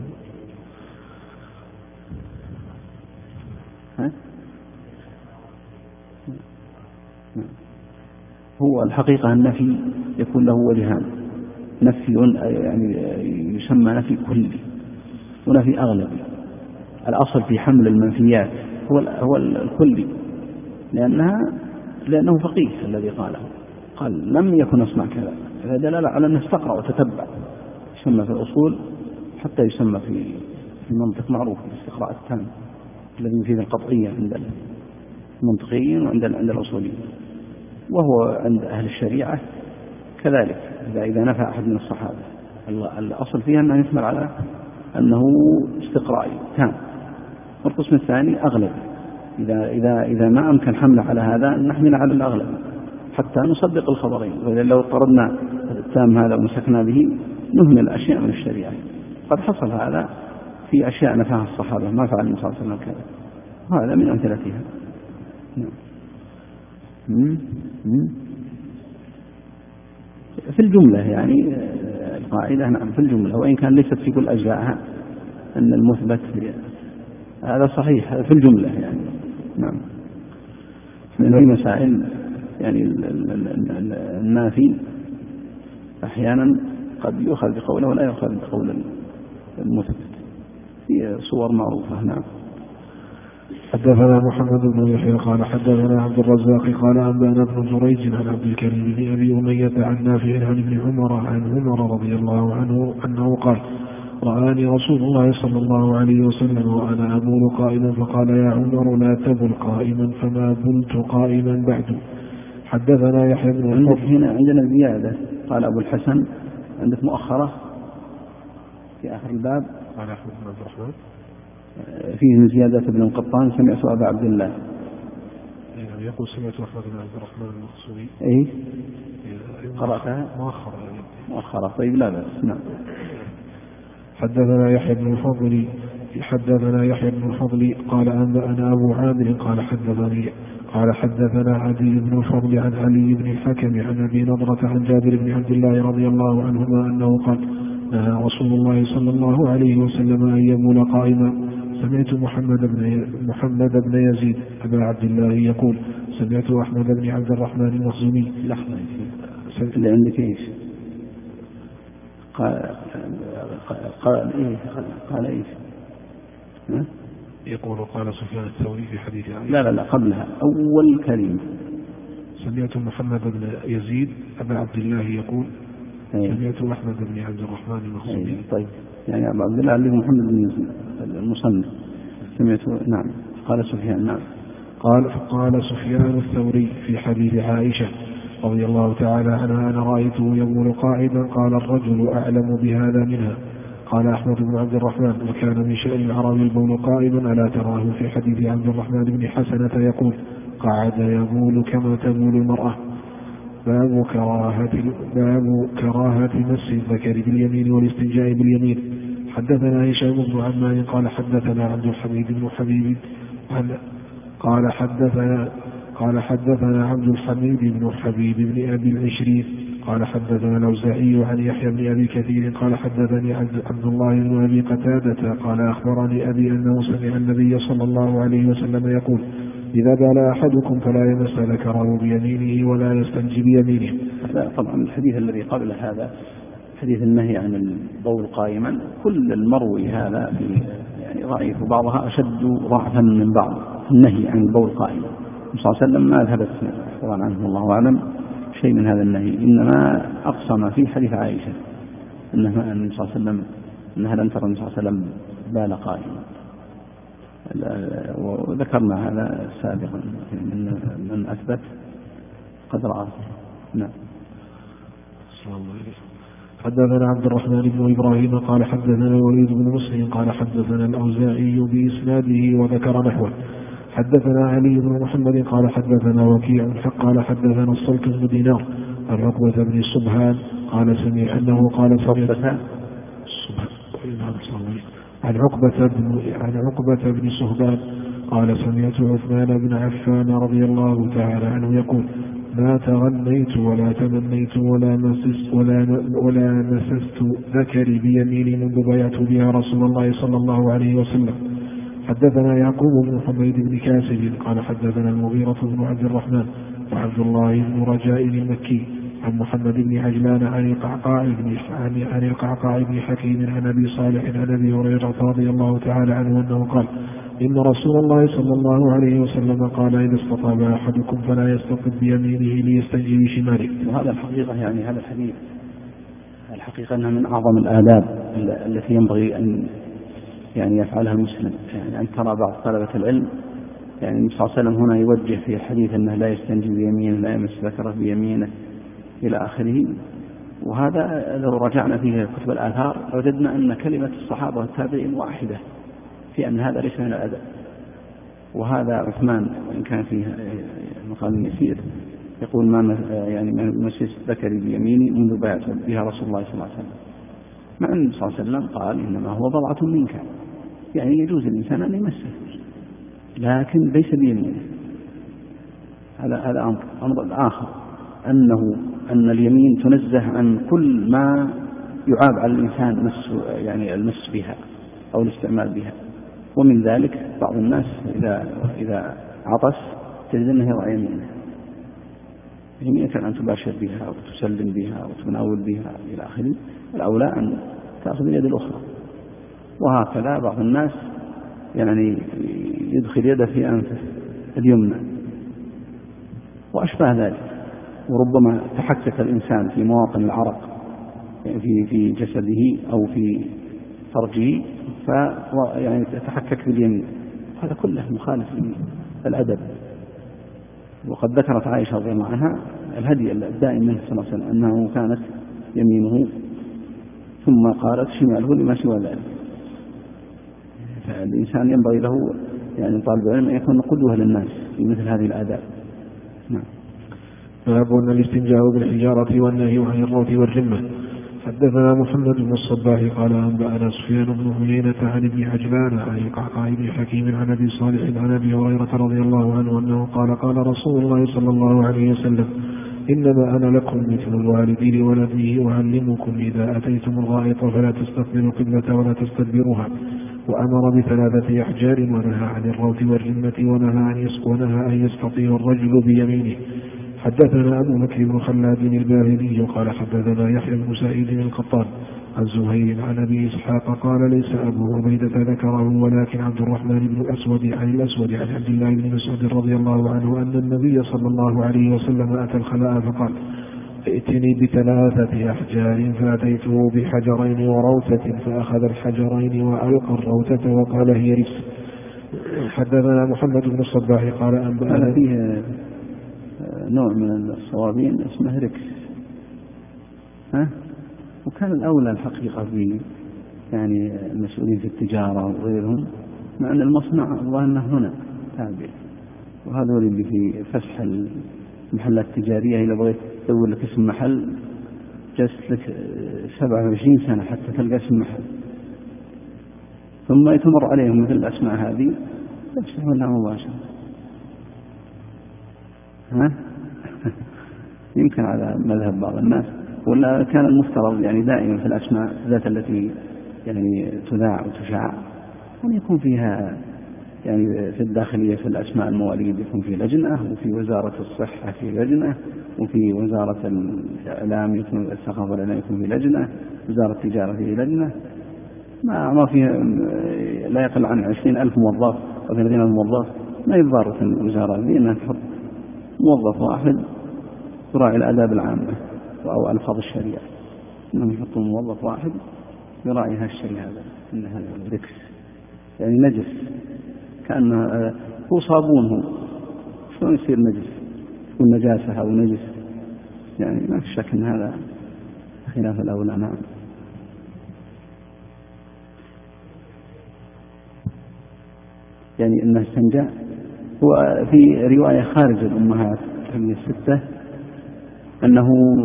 هو الحقيقة النفي يكون له وجهان، نفي يعني يسمى نفي كلي ونفي أغلبي. الأصل في حمل المنفيات هو الكلي، لأنه فقيه الذي قال لم يكن أصنع كذا، هذا دلالة على أنه استقرأ وتتبع، يسمى في الأصول حتى يسمى في المنطق معروف الاستقراء التام الذي يفيد القطعية عند المنطقيين وعند الأصوليين، وهو عند أهل الشريعة كذلك. إذا نفى أحد من الصحابة الأصل فيها أنه يحمل على أنه استقرائي تام. والقسم الثاني أغلب، إذا ما أمكن حمله على هذا نحمل على الأغلب حتى نصدق الخبرين، لو اضطردنا التام هذا ومسكنا به نهمل أشياء من الشريعة. قد حصل هذا في أشياء نفاها الصحابة ما فعل النبي صلى الله عليه وسلم كذا، وهذا من أمثلتها. في الجملة يعني القاعدة نعم في الجملة، وإن كان ليست في كل أجزائها أن المثبت هذا صحيح في الجملة يعني. نعم. من في مسائل يعني النافي أحيانا قد يؤخذ بقوله ولا يؤخذ بقول المثبت في صور معروفة. نعم. حدثنا محمد بن يحيى قال حدثنا عبد الرزاق قال أنبأنا ابن جريج عن عبد الكريم بن أبي أمية عن نافع عن ابن عمر رضي الله عنه أنه قال رآني رسول الله صلى الله عليه وسلم وأنا أبول قائما فقال يا عمر لا تبل قائما، فما بلت قائما بعد. حدثنا يحيى بن الحسن. هنا عندنا زيادة قال أبو الحسن، عندك مؤخرة في آخر الباب قال أحمد بن عبد الرحمن فيه زيادة ابن القطان سمعت أبا عبد الله يقول سمعت أحمد بن عبد الرحمن المقصوري. قرأتها مؤخرة. طيب لا بأس. نعم. حدثنا يحيى بن الفضل حدثنا يحيى بن الفضل قال أنبأنا أبو عامر قال حدثنا عدي بن الفضل عن علي بن الحكم عن أبي نضرة عن جابر بن عبد الله رضي الله عنهما أنه قال نهى رسول الله صلى الله عليه وسلم أن يبول قائما. سمعت محمد بن يزيد أبا عبد الله يقول سمعت أحمد بن عبد الرحمن المخزومي. لحظة اللي عندك إيش؟ قال إيش؟ يقول قال سفيان الثوري في حديث عائشة. لا قبلها أول كلمة. سمعت محمد بن يزيد أبا عبد الله يقول سمعت أحمد بن عبد الرحمن المخزومي. طيب يعني أبا عبد الله عليه محمد بن يزيد المصنف سمعت. نعم. قال سفيان. نعم. قال سفيان الثوري في حديث عائشة رضي الله تعالى عنها أنا رأيته يبول قاعدا قال الرجل أعلم بهذا منها. قال أحمد بن عبد الرحمن وكان من شأن العرب البول قائما ألا تراه في حديث عبد الرحمن بن حسنة يقول قعد يبول كما تبول المرأة. باب كراهة مس الذكر باليمين والاستنجاء باليمين. حدثنا هشام بن عمار قال حدثنا عبد الحميد بن حبيب قال حدثنا عبد الحميد بن حبيب بن أبي العشرين قال حدثنا الأوزاعي عن يحيى بن أبي كثير قال حدثني عبد الله بن أبي قتادة قال أخبرني أبي أنه سمع النبي صلى الله عليه وسلم يقول إذا بال أحدكم فلا يمس ذكره بيمينه ولا يستنجي بيمينه. طبعا الحديث الذي قبل هذا حديث النهي عن البول قائما كل المروي هذا يعني ضعيف وبعضها أشد ضعفا من بعض. النهي عن البول قائما صلى الله عليه وسلم ما ذهبت طبعا عنه الله أعلم شيء من هذا النهي إنما أقسم في حديث عائشة أنها النبي صلى الله عليه وسلم أنها لم ترى النبي صلى الله عليه وسلم بال قائما وذكرنا هذا سابقا من أثبت قد رآه. نعم. حدثنا عبد الرحمن بن إبراهيم قال حدثنا الوليد بن مسلم قال حدثنا الأوزاعي بإسناده وذكر نحوه. حدثنا علي بن محمد قال حدثنا وكيع قال حدثنا الصلت بن دينار عن عقبة بن الصبحان قال سمع أنه قال عن عقبة بن صهبان قال سمعت عثمان بن عفان رضي الله تعالى عنه يقول ما تغنيت ولا تمنيت ولا مسست ذكري بيميني منذ بايعت بها رسول الله صلى الله عليه وسلم. حدثنا يعقوب بن حميد بن كاسب قال حدثنا المغيرة بن عبد الرحمن وعبد الله بن رجاء المكي عن محمد بن عجلان عن القعقاع بن حكيم عن أبي صالح عن أبي هريرة رضي الله تعالى عنه أنه قال إن رسول الله صلى الله عليه وسلم قال إذا استطاب أحدكم فلا يستطب بيمينه ليستنجي بشماله. وهذا الحقيقة يعني هذا الحديث الحقيقة أنها من أعظم الآداب التي ينبغي أن يعني يفعلها المسلم. يعني أن ترى بعض طلبة العلم يعني النبي صلى الله عليه وسلم هنا يوجه في الحديث أنه لا يستنجي بيمينه لا يمس ذكره بيمينه إلى آخره. وهذا لو رجعنا فيه كتب الآثار وجدنا أن كلمة الصحابة والتابعين واحدة في أن هذا ليس من الأدب. وهذا عثمان وإن كان فيه مقال يسير يقول ما مسس ذكري بيميني منذ بايعت بها رسول الله صلى الله عليه وسلم. مع أن النبي صلى الله عليه وسلم قال إنما هو بضعة منك يعني يجوز الإنسان أن يمسه لكن ليس بيمينه. هذا أمر الآخر أن اليمين تنزه عن كل ما يعاب على الإنسان يعني المس بها أو الاستعمال بها. ومن ذلك بعض الناس إذا عطس تجد أنه يضع يمينك أن تباشر بها أو تسلم بها أو تناول بها إلى آخره. الأولى أن تأخذ اليد الأخرى. وهكذا بعض الناس يعني يدخل يده في أنفه اليمنى وأشبه ذلك. وربما تحكك الإنسان في مواطن العرق يعني في جسده أو في فرجه يعني تحكك باليمين. هذا كله مخالف للأدب. وقد ذكرت عائشة رضي الله عنها الهدي الدائم منه صلى الله عليه وسلم أنه كانت يمينه ثم قالت شماله لما سوى ذلك. فالإنسان ينبغي له يعني طالب العلم أن يكون قدوة للناس في مثل هذه الآداب. نعم. باب الاستنجاء بالحجارة والنهي عن الروث والرمة. حدثنا محمد بن الصباح قال أنبأنا سفيان بن عيينة عن ابن عجلان عن القعقاع بن حكيم عن أبي صالح عن أبي هريرة رضي الله عنه أنه قال رسول الله صلى الله عليه وسلم إنما أنا لكم مثل الوالد لولده أعلمكم إذا أتيتم الغائط فلا تستقبلوا القبلة ولا تستدبروها، وأمر ب3 أحجار ونهى عن الروث والرمة ونهى أن يستطيع الرجل بيمينه. حدثنا أبو بكر بن خلاد الباهلي قال حدثنا يحيى بن سعيد القطان عن زهير عن أبي إسحاق قال ليس أبو عبيدة ذكره ولكن عبد الرحمن بن الأسود عن عبد الله بن مسعود رضي الله عنه أن النبي صلى الله عليه وسلم أتى الخلاء فقال ائتني ب3 أحجار فأتيته بحجرين وروثة فأخذ الحجرين وألقى الروثة وقال هي رجس. حدثنا محمد بن الصباح قال أنبأنا فيه نوع من الصوابين اسمه ركس، وكان الأولى الحقيقة في يعني المسؤولين في التجارة وغيرهم، مع أن المصنع الله أنه هنا تابع، وهذا اللي في فسح المحلات التجارية إذا بغيت تدور لك اسم محل جلست لك 27 سنة حتى تلقى اسم محل، ثم يتمر عليهم مثل الأسماء هذه يفتحون لها مباشرة. يمكن على مذهب بعض الناس، ولا كان المفترض يعني دائما في الأسماء ذات التي يعني تذاع وتشاع أن يكون فيها يعني في الداخلية في الأسماء المواليد يكون في لجنة، وفي وزارة الصحة في لجنة، وفي وزارة الإعلام يكون الثقافة والإعلام يكون في لجنة، وزارة التجارة في لجنة، ما فيها لا يقل عن 20,000 موظف أو 30,000 موظف. ما يضار الوزارة دي أنها تحط موظف واحد يراعي الآداب العامة أو ألفاظ الشريعة، إنهم يحطون موظف واحد يراعي هالشيء هذا، إن هذا ركس يعني نجس، كأنه هو صابون، هو شلون يصير نجس والنجاسة أو نجس؟ يعني ما في شك أن هذا خلاف الأولى. نعم. يعني أنه استنجى. هو في رواية خارج الأمهات من 6 أنه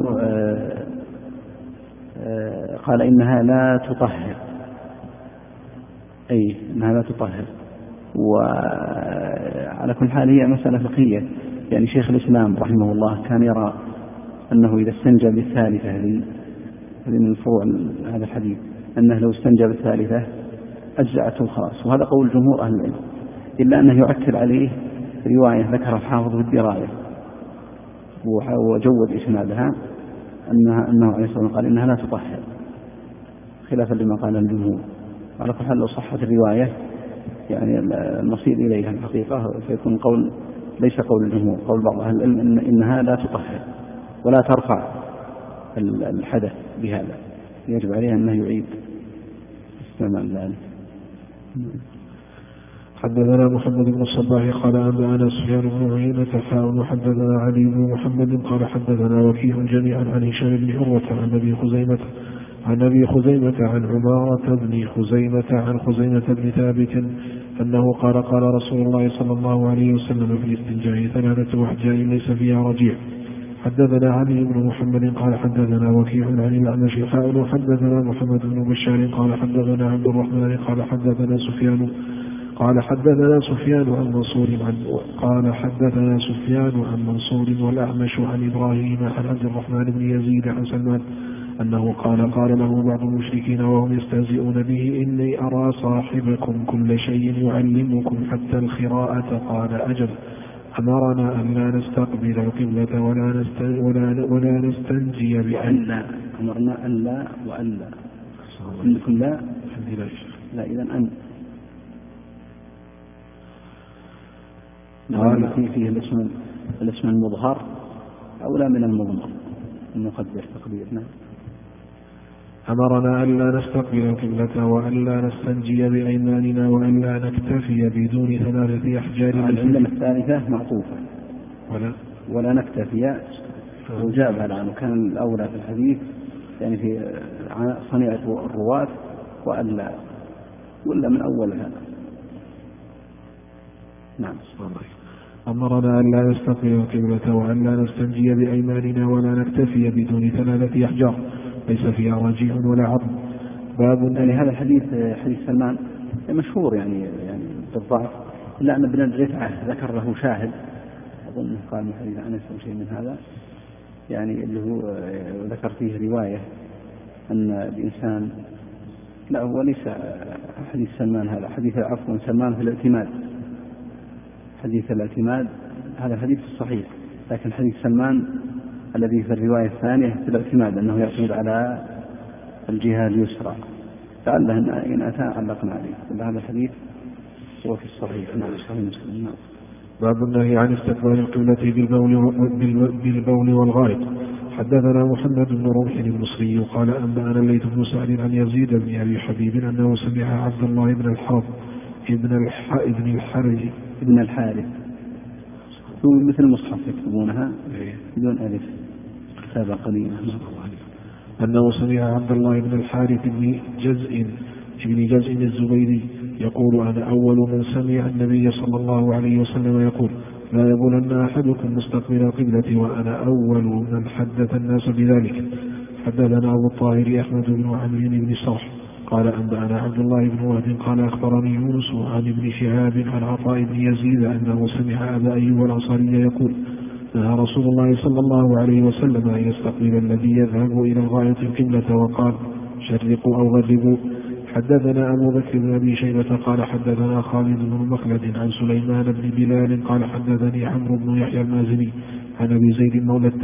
قال إنها لا تطهر، أي إنها لا تطهر. وعلى كل حال هي مسألة فقهية، يعني شيخ الإسلام رحمه الله كان يرى أنه إذا استنجى بالثالثة، هذه من فروع هذا الحديث، أنه لو استنجى بالثالثة أجزأته خلاص، وهذا قول جمهور أهل العلم، إلا أنه يؤكد عليه رواية ذكر الحافظ في الدراية وجود إسنادها أنه عليه الصلاة والسلام قال إنها لا تطهر، خلافا لما قال الجمهور. على كل حال لو صحت الرواية يعني المصير إليها الحقيقة فيكون قول ليس قول الجمهور، قول بعض أهل العلم إنها لا تطهر ولا ترفع الحدث بهذا، يجب عليها أنه يعيد استعمال ذلك. حدثنا محمد بن الصباح قال أنبأنا سفيان بن عيينة وحدثنا علي بن محمد قال حدثنا وكيع جميعا عن هشام بن عروة عن أبي خزيمة عن عمارة بن خزيمة عن خزيمة بن ثابت أنه قال رسول الله صلى الله عليه وسلم في الاستنجاء 3 أحجار ليس فيها رجيع. حدثنا علي بن محمد قال حدثنا وكيع عن الأعمش وحدثنا محمد بن بشار قال حدثنا عبد الرحمن قال حدثنا سفيان عن منصور والأعمش عن إبراهيم عن عبد الرحمن بن يزيد عن سلمان أنه قال له بعض المشركين وهم يستهزئون به إني أرى صاحبكم كل شيء يعلمكم حتى الخراءة. قال أجل، أمرنا أن لا نستقبل القبلة ولا نستنجي بأن أمرنا أن لا وأن لا عندكم لا إذن أن فيه الاسم المظهر أولى من المضمر المقدر تقديرنا. أمرنا أن لا نستقبل القبلة وأن لا نستنجي بأيماننا وأن لا نكتفي بدون 3 أحجار. عندنا الثالثة معطوفة ولا نكتفي، وجاب الآن كان الأولى في الحديث يعني في صنيعة الرواة وأن لا، ولا من أول هذا. نعم. أمرنا أن لا نستقبل القبلة وأن لا نستنجي بأيماننا ولا نكتفي بدون 3 أحجار. ليس فيها رجيع ولا عظم. باب يعني هذا الحديث حديث سلمان مشهور يعني بالضعف، إلا أن ابن رفعة ذكر له شاهد أظن قال من حديث أنس أو شيء من هذا، يعني اللي هو ذكر فيه رواية أن الإنسان، لا هو ليس حديث سلمان هذا، حديث عفوا سلمان في الاعتماد، حديث الاعتماد هذا حديث صحيح، لكن حديث سلمان الذي في الرواية الثانية في الاعتماد أنه يعتمد على الجهة اليسرى، لعله إن أتى علقنا عليه. هذا الحديث هو في الصحيح. نعم صحيح مسلم. نعم. باب النهي عن استقبال القبلة بالبول والغائط. حدثنا محمد بن رمح المصري قال أنبأنا الليث بن سعد عن يزيد بن أبي حبيب أنه سمع عبد الله بن الحارث ابن الحارث مثل المصحف يكتبونها بدون ألف كتابة قليلة، أنه سمع عبد الله بن الحارث بن جزء الزبيدي يقول أنا أول من سمع النبي صلى الله عليه وسلم يقول لا يبولن أحدكم مستقبل القبلة وأنا أول من حدث الناس بذلك. حدثنا أبو الطاهر أحمد بن عمرو بن صرح قال أنبأنا عبد الله بن وهب قال أخبرني يونس عن ابن شهاب عن عطاء بن يزيد أنه سمع أبا أيوب الأنصاري يقول نهى رسول الله صلى الله عليه وسلم أن يستقبل الذي يذهب إلى الغائط القبلة وقال شرقوا أو غربوا. حدثنا أبو بكر بن أبي شيبة قال حدثنا خالد بن مخلد عن سليمان بن بلال قال حدثني عمرو بن يحيى المازني عن أبي زيد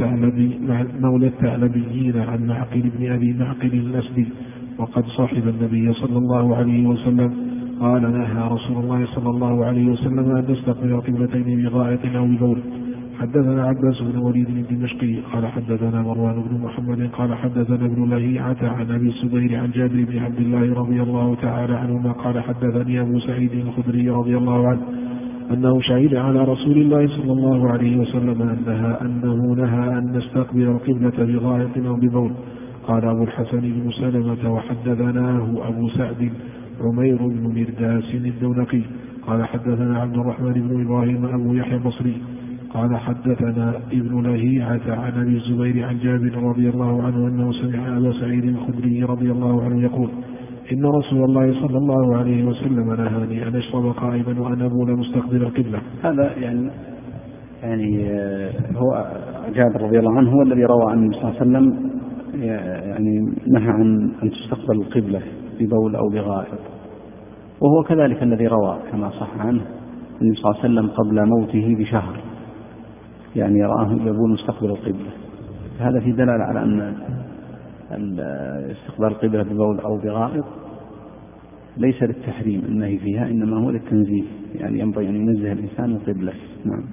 مولى الثعلبيين عن معقل بن أبي معقل الأسدي وقد صاحب النبي صلى الله عليه وسلم قال نهى رسول الله صلى الله عليه وسلم أن نستقبل قبلتين بغائط أو ببول. حدثنا عباس بن وليد الدمشقي قال حدثنا مروان بن محمد قال حدثنا ابن لهيعة عن أبي الزبير عن جابر بن عبد الله رضي الله تعالى عنهما قال حدثني أبو سعيد الخدري رضي الله عنه أنه شهد على رسول الله صلى الله عليه وسلم أنه نهى أن نستقبل القبلة بغائط أو ببول. قال أبو الحسن بن سلمة وحدثناه أبو سعد عمير بن مرداس الدونقي قال حدثنا عبد الرحمن بن إبراهيم أبو يحيى البصري قال حدثنا ابن لهيعة عن أبي الزبير عن جابر رضي الله عنه أنه سمع أبا سعيد الخدري رضي الله عنه يقول إن رسول الله صلى الله عليه وسلم نهاني أن أشرب قائما وأن أبول مستقبل القبلة. هذا يعني هو جابر رضي الله عنه هو الذي روى عن النبي صلى الله عليه وسلم يعني نهى عن أن تستقبل القبلة ببول أو بغائط، وهو كذلك الذي روى كما صح عنه النبي صلى الله عليه وسلم قبل موته بشهر يعني رآه يبول مستقبل القبلة. هذا في دلالة على أن استقبال القبلة ببول أو بغائط ليس للتحريم النهي فيها، إنما هو للتنزيه، يعني ينبغي أن ينزه الإنسان القبلة. نعم.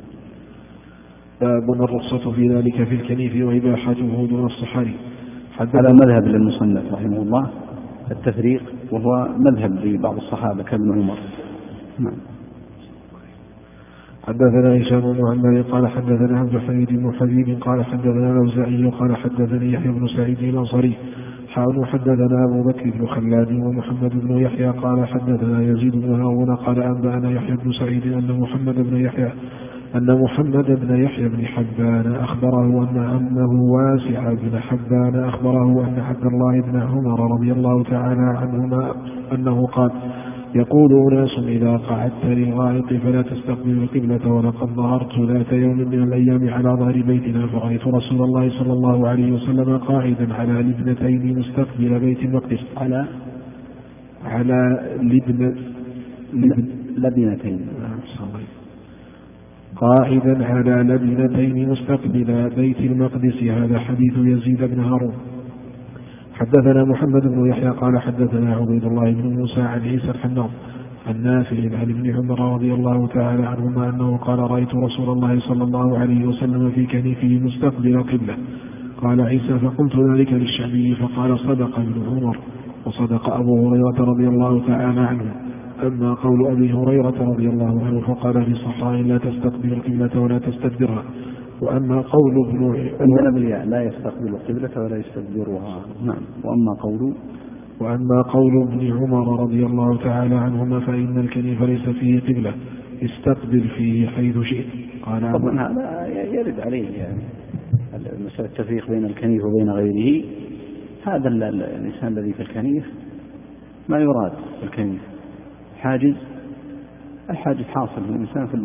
باب الرخصة في ذلك في الكنيف وإباحته دون الصحاري. هذا مذهب للمصنف رحمه الله التفريق، وهو مذهب لبعض الصحابة كابن عمر. نعم. حدثنا هشام بن عمار قال حدثنا عبد الحميد بن حبيب قال حدثنا الأوزاعي قال حدثني يحيى بن سعيد الأنصاري حدثنا أبو بكر بن خلاد ومحمد بن يحيى قال حدثنا يزيد بن هارون قال أنبأنا يحيى بن سعيد أن محمد بن يحيى بن حبان أخبره أن عمه واسع بن حبان أخبره أن عبد الله بن عمر رضي الله تعالى عنهما أنه قال يقول أناس إذا قعدت للغائط فلا تستقبل القبلة ولقد ظهرت ذات يوم من الأيام على ظهر بيتنا فرأيت رسول الله صلى الله عليه وسلم قاعدا على لبنتين مستقبل بيت المقدس على لبنتين قاعدا على لبنتين مستقبل بيت المقدس. هذا حديث يزيد بن هارون. حدثنا محمد بن يحيى قال حدثنا عبيد الله بن موسى عن عيسى الحناط عن نافع عن ابن عمر رضي الله تعالى عنهما أنه قال رأيت رسول الله صلى الله عليه وسلم في كنيفه مستقبل القبلة. قال عيسى فقلت ذلك للشعبي فقال صدق ابن عمر وصدق أبو هريرة رضي الله تعالى عنه. أما قول أبي هريرة رضي الله عنه فقال في صحراء لا تستقبل القبلة ولا تستدبرها. وأما قول لا يستقبل القبلة ولا يستدبرها. نعم. وأما قول ابن عمر رضي الله تعالى عنهما فإن الكنيف ليس فيه قبلة استقبل فيه حيث شئت. قال طبعا هذا يرد عليه يعني مسألة التفريق بين الكنيف وبين غيره هذا الإنسان الذي في الكنيف ما يراد في الكنيف، الحاجز حاصل في الإنسان في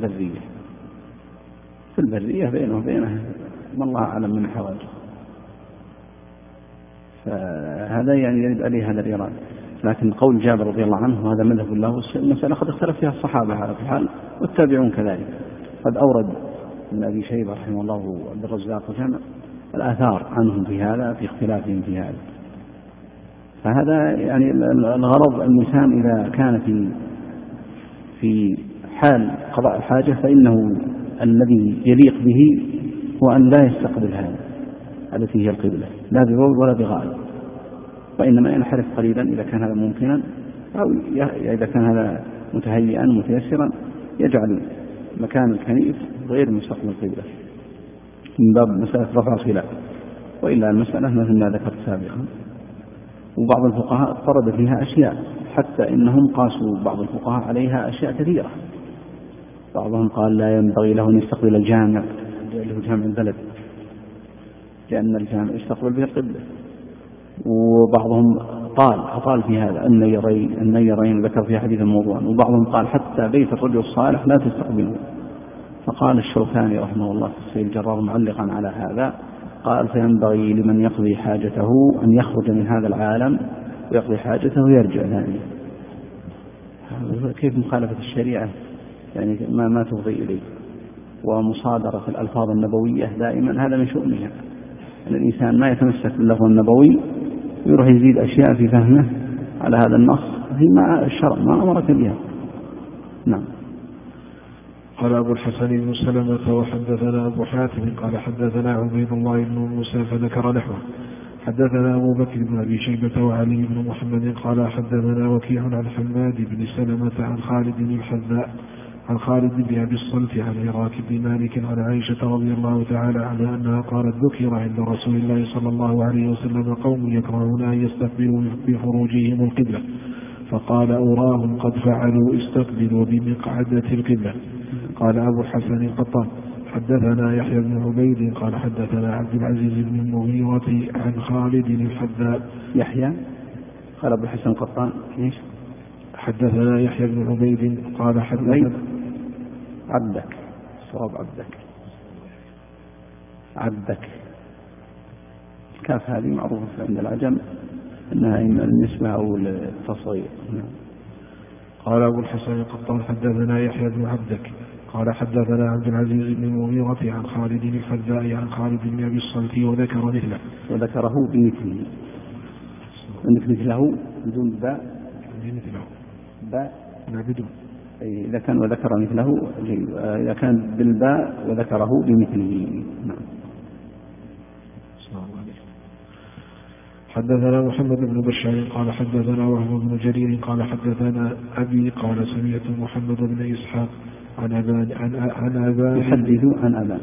البرية بينه وبينه ما الله أعلم من حواجز، فهذا يعني يجب عليه هذا الإرادة. لكن قول جابر رضي الله عنه هذا مذهب الله، المسألة قد اختلف فيها الصحابة على كل حال والتابعون كذلك. قد أورد ابن أبي شيبة رحمه الله وعبد الرزاق وجمع الآثار عنهم في هذا في اختلافهم في هذا. فهذا يعني الغرض الإنسان إذا كان في حال قضاء الحاجة فإنه الذي يليق به هو أن لا يستقبل هذا التي هي القبلة لا ببول ولا بغائب، وإنما ينحرف قليلا إذا كان هذا ممكنا، أو إذا كان هذا متهيئا متيسرا يجعل مكان الكنيف غير مستقبل القبلة من باب مسألة رفع الخلاف. وإلا المسألة مثل ما ذكرت سابقا. وبعض الفقهاء اضطرد فيها أشياء حتى إنهم قاسوا بعض الفقهاء عليها أشياء كثيرة. بعضهم قال لا ينبغي له أن يستقبل الجامع له جامع البلد لأن الجامع يستقبل به القبلة. وبعضهم أطال في هذا النيرين ذكر في حديث الموضوع. وبعضهم قال حتى بيت الرجل الصالح لا تستقبله. فقال الشوكاني رحمه الله في السيل الجرار معلقا على هذا قال فينبغي لمن يقضي حاجته أن يخرج من هذا العالم ويقضي حاجته ويرجع ثانيا. كيف مخالفة الشريعة يعني ما تفضي إليه، ومصادرة الألفاظ النبوية دائما هذا من شؤونها. الإنسان ما يتمسك باللفظ النبوي ويروح يزيد أشياء في فهمه على هذا النص هي مع الشرع ما أمرك بها. نعم. قال أبو الحسن بن سلمة وحدثنا أبو حاتم قال حدثنا عبيد الله بن موسى فذكر نحوه. حدثنا أبو بكر بن أبي شيبة وعلي بن محمد قال حدثنا وكيع عن حماد بن سلمة عن خالد بن الحذاء عن خالد بن أبي الصلت عن عراك بن مالك عن عائشة رضي الله تعالى عنها أنها قالت ذكر عند رسول الله صلى الله عليه وسلم قوم يكرهون أن يستقبلوا بفروجهم القبلة فقال أراهم قد فعلوا استقبلوا بمقعدة القبلة. قال أبو الحسن القطان حدثنا يحيى بن عبيد قال حدثنا عبد العزيز بن المغيرة عن خالد الحذاء. يحيى قال أبو الحسن القطان ايش؟ حدثنا يحيى بن عبيد قال حدثنا عبدك صواب عبدك كاف هذه معروفة عند العجم أنها إما النسبة أو التصغير. قال أبو الحسن القطان حدثنا يحيى بن عبدك قال حدثنا عبد العزيز بن المغيرة عن خالد الحذاء عن خالد بن أبي الصلت وذكره بمثله مثله بدون باء لا بدون إذا كان وذكر مثله إذا كان بالباء وذكره بمثله. نعم. حدثنا محمد بن بشار قال حدثنا وهب بن جرير قال حدثنا أبي قال سمعت محمد بن إسحاق عن أبان يحدث عن أبان.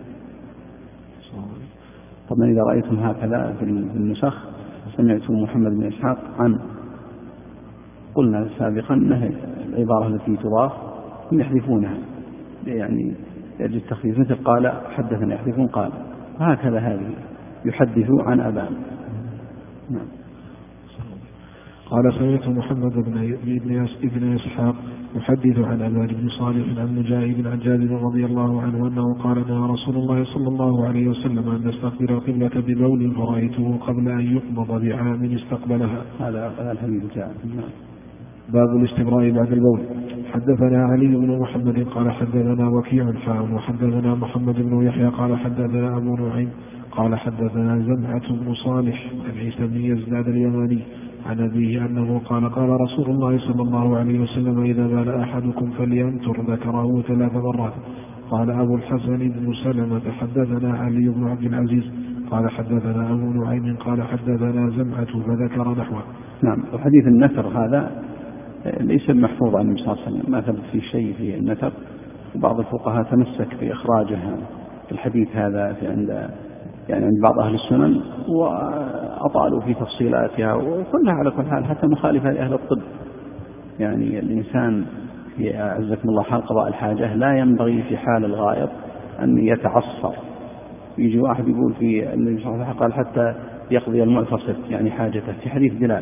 طبعا إذا رأيتم هكذا في النسخ سمعت محمد بن إسحاق عن قلنا سابقا أنها العبارة التي تضاف يحذفونها يعني يجب التخفيف مثل قال حدثنا يحذفون قال هكذا هذه يحدث عن أبان. نعم. قال سمعت محمد بن إسحاق يحدث عن أبان بن صالح عن مجاهد عن جابر رضي الله عنه أنه قال نهى رسول الله صلى الله عليه وسلم أن نستقبل القبلة ببول فرأيته قبل أن يقبض بعام استقبلها. هذا الحديث جاء. باب الاستبراء بعد البول. حدثنا علي بن محمد قال حدثنا وكيع حام وحدثنا محمد بن يحيى قال حدثنا أبو نعيم قال حدثنا زمعة بن صالح عن عيسى بن يزداد اليماني عن أبيه أنه قال قال رسول الله صلى الله عليه وسلم إذا بال أحدكم فلينتر ذكره 3 مرات. قال أبو الحسن بن سلمة حدثنا علي بن عبد العزيز قال حدثنا أبو نعيم قال حدثنا زمعة فذكر نحوه. نعم. وحديث النتر هذا ليس محفوظ عن النبي صلى الله عليه وسلم ما ثبت في شيء في النتر. وبعض الفقهاء تمسك بإخراجها في الحديث هذا عند بعض أهل السنن وأطالوا في تفصيلاتها وكلها على كل حال حتى مخالفة لأهل الطب. يعني الإنسان في عزكم الله حال قضاء الحاجة لا ينبغي في حال الغائط أن يتعصر. يجي واحد يقول في النبي صلى الله عليه وسلم قال حتى يقضي المعتصر يعني حاجته في حديث بلال.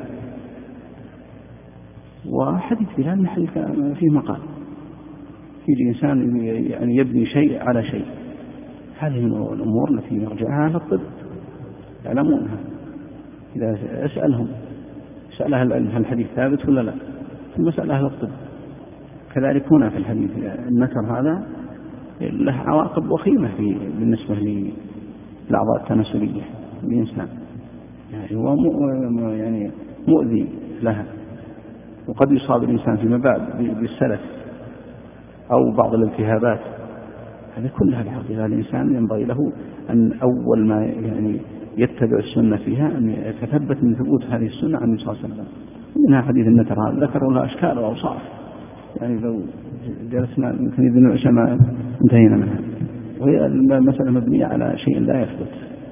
وحديث بلال محل فيه مقال، يجي إنسان يعني يبني شيء على شيء، هذه الأمور التي يرجعها على الطب يعلمونها. إذا أسألهم سأل أهل العلم هل الحديث ثابت ولا لا، ثم سأل أهل الطب. كذلك هنا في الحديث النكر هذا له عواقب وخيمة بالنسبة للأعضاء التناسلية للإنسان، يعني هو يعني مؤذي لها، وقد يصاب الإنسان فيما بعد بالسلف أو بعض الالتهابات. هذه كلها الحقيقة الإنسان ينبغي له أن أول ما يعني يتبع السنة فيها أن يتثبت من ثبوت هذه السنة عن النبي صلى الله عليه وسلم. منها حديث النتر هذا ذكروا له أشكال وأوصاف، يعني لو جلسنا يمكن إذن العشاء انتهينا منها، وهي المسألة مبنية على شيء لا يثبت.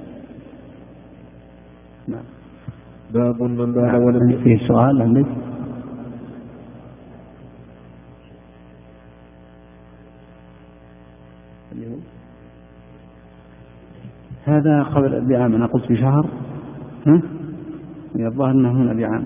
نعم. باب من بال ولم فيه سؤال عندك؟ هذا قبل بعام، أنا قلت بشهر، الظاهر أنه هنا بعام.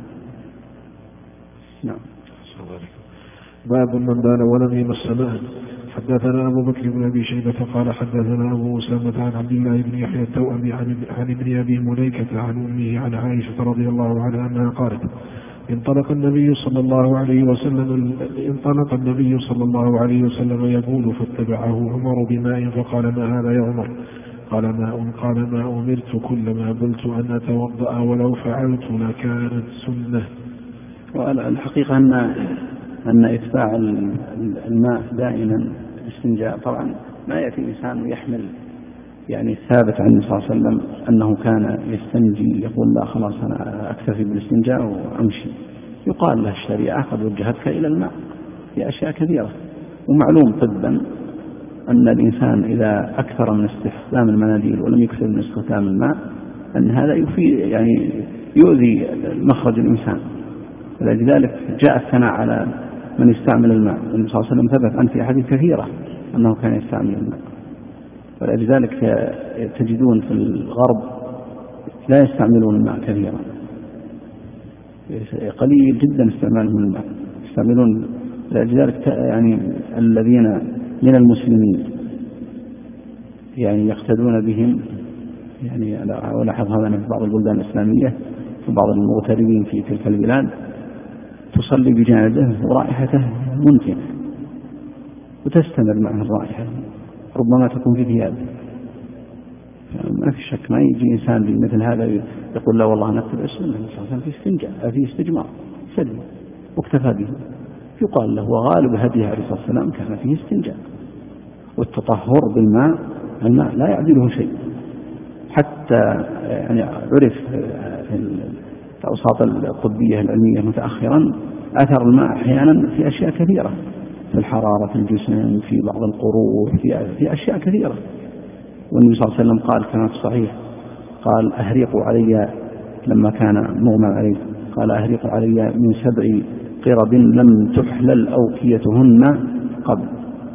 نعم. باب من بال ولم يمس ماء. حدثنا أبو بكر بن أبي شيبة قال حدثنا أبو أسامة عن عبد الله بن يحيى التوأمي عن ابن أبي مليكة عن أمه عن عائشة رضي الله عنها أنها قالت انطلق النبي صلى الله عليه وسلم يقول فاتبعه عمر بماء فقال ما هذا يا عمر؟ قال ما أمرت كلما قلت أن أتوضأ ولو فعلت لكانت سنة. والحقيقة أن إتباع الماء دائما الاستنجاء، طبعا ما يأتي إنسان يحمل يعني ثابت عن النبي صلى الله عليه وسلم أنه كان يستنجي يقول لا خلاص أنا أكتفي بالاستنجاء وأمشي. يقال له الشريعة قد وجهتك إلى الماء في أشياء كثيرة، ومعلوم طبا أن الإنسان إذا أكثر من استخدام المناديل ولم يكثر من استخدام الماء أن هذا يؤذي مخرج الإنسان. ولذلك جاء الثناء على من يستعمل الماء، النبي صلى الله عليه وسلم ثبت أن في أحاديث كثيرة أنه كان يستعمل الماء. ولذلك تجدون في الغرب لا يستعملون الماء كثيرا، قليل جدا استعمالهم الماء، يستعملون. لذلك يعني الذين من المسلمين يعني يقتدون بهم، يعني ولاحظ هذا في بعض البلدان الإسلامية وبعض المغتربين في تلك البلاد تصلي بجانبه ورائحته منتنة وتستمر معه الرائحة، ربما تكون في ثيابه. ما في شك ما يجي إنسان بمثل هذا يقول لا والله نتبع السنة في استنجاء في استجمار سلم واكتفى به. يقال له وغالب هديه عليه الصلاة والسلام كان فيه استنجاء، والتطهر بالماء الماء لا يعدله شيء. حتى يعني عرف في الأوساط الطبية العلمية متأخرا أثر الماء أحيانا في أشياء كثيرة، في الحرارة في الجسم، في بعض القروح، في أشياء كثيرة. والنبي صلى الله عليه وسلم قال كما في الصحيح قال أهريقوا علي لما كان مغمى عليه، قال أهريقوا علي من 7 قرب لم تحلل أوكيتهن قبل،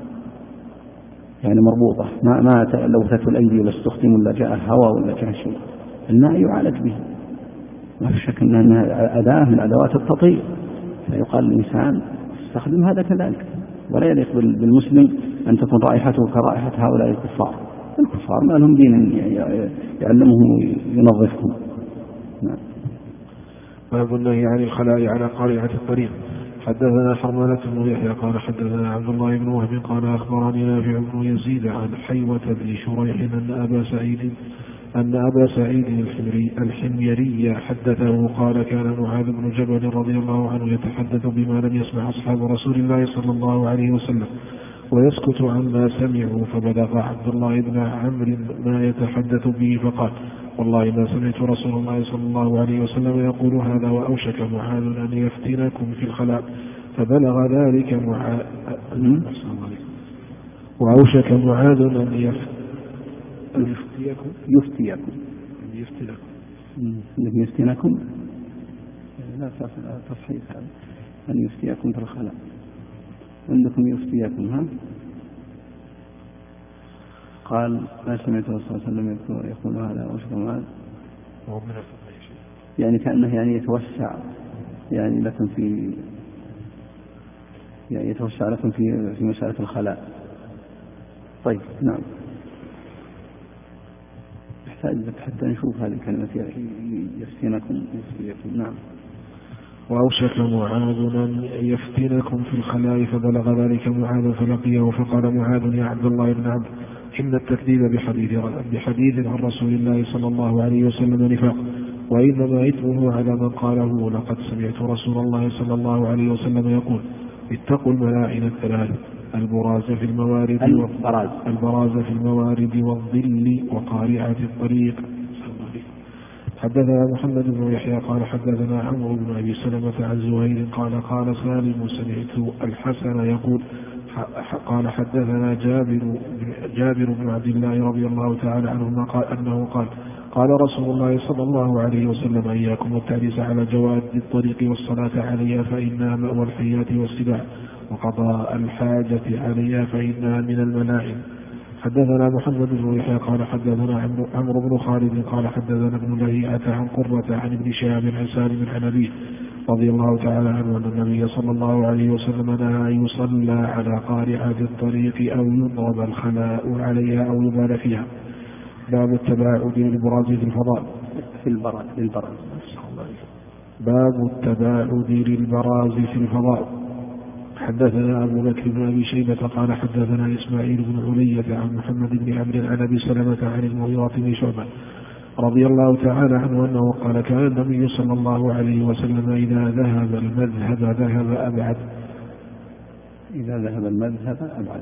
يعني مربوطة ما لوثة الأيدي ولا استخدم ولا جاء الهواء ولا جاء شيء، الماء يعالج به. ما في شك أنها أداة من أدوات التطهير، فيقال للإنسان استخدم هذا كذلك. ولا يليق بالمسلم أن تكون رائحته كرائحة هؤلاء الكفار ما لهم دين يعلمهم ينظفهم. نعم. باب النهي عن الخلاء على قارعة الطريق. حدثنا حرملة بن يحيى قال حدثنا عبد الله بن وهب قال أخبرني نافع بن يزيد عن حيوة بن شريح أن أبا سعيد الحميري حدثه قال كان معاذ بن جبل رضي الله عنه يتحدث بما لم يسمع أصحاب رسول الله صلى الله عليه وسلم ويسكت عما سمعوا، فبلغ عبد الله بن عمرو ما يتحدث به فقال والله ما سمعت رسول الله صلى الله عليه وسلم يقول هذا وأوشك معاذ أن يفتنكم في الخلاء، فبلغ ذلك وأوشك معاذ أن يفتنكم لا تصحيح هذا أن يفتيكم في الخلاء، عندكم يفتيكم ها. قال ما سمعت الرسول صلى الله عليه وسلم يقول هذا وأوشك معاذ يعني كأنه يعني يتوسع يعني لكم في يعني يتوسع لكم في مسألة الخلاء. طيب نعم، يحتاج حتى نشوف هذه الكلمة يفتنكم. نعم. وأوشك معاذ أن يفتنكم في الخلاء فبلغ ذلك معاذ فلقيه فقال معاذ يا عبد الله بن عبد إن التكذيب بحديث عن رسول الله صلى الله عليه وسلم نفاق، وإنما إثمه على من قاله. لقد سمعت رسول الله صلى الله عليه وسلم يقول اتقوا الملاعن الثلاث البراز في الموارد والظل وقارعة الطريق. حدثنا محمد بن يحيى قال حدثنا عمرو بن أبي سلمة عن زهير قال سالم سمعت الحسن يقول قال حدثنا جابر بن عبد الله رضي الله تعالى عنهما قال أنه قال رسول الله صلى الله عليه وسلم إياكم والتعريس على جواد الطريق والصلاة عليها فإنها مأوى الحيات والسباع، وقضاء الحاجة عليها فإنها من الملاعن. حدثنا محمد بن يحيى قال حدثنا عمرو بن خالد قال حدثنا ابن لهيعة عن قرة عن ابن شهاب عن سالم عن أبيه رضي الله تعالى عنه أن النبي صلى الله عليه وسلم نهى أن يصلى على قارعة الطريق أو يضرب الخلاء عليها أو يبال فيها. باب التباعد للبراز في الفضاء باب التباعد للبراز في الفضاء. حدثنا أبو بكر بن أبي شيبة قال حدثنا إسماعيل بن علية عن محمد بن عمرو عن أبي سلمة عن المغيرة بن شعبة رضي الله تعالى عنه أنه قال كان النبي صلى الله عليه وسلم إذا ذهب المذهب ذهب أبعد. إذا ذهب المذهب أبعد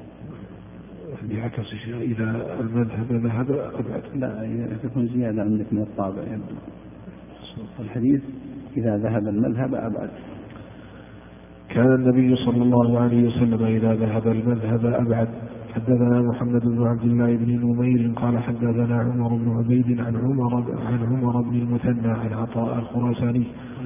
بعكس إذا المذهب ذهب أبعد. لا تكون زيادة عندك من الطابع. الحديث إذا ذهب المذهب أبعد. كان النبي صلى الله عليه وسلم إذا ذهب المذهب أبعد. حدثنا محمد بن عبد الله بن نمير قال حدثنا عمر بن عبيد عن عمر بن المثنى عن عطاء الخراساني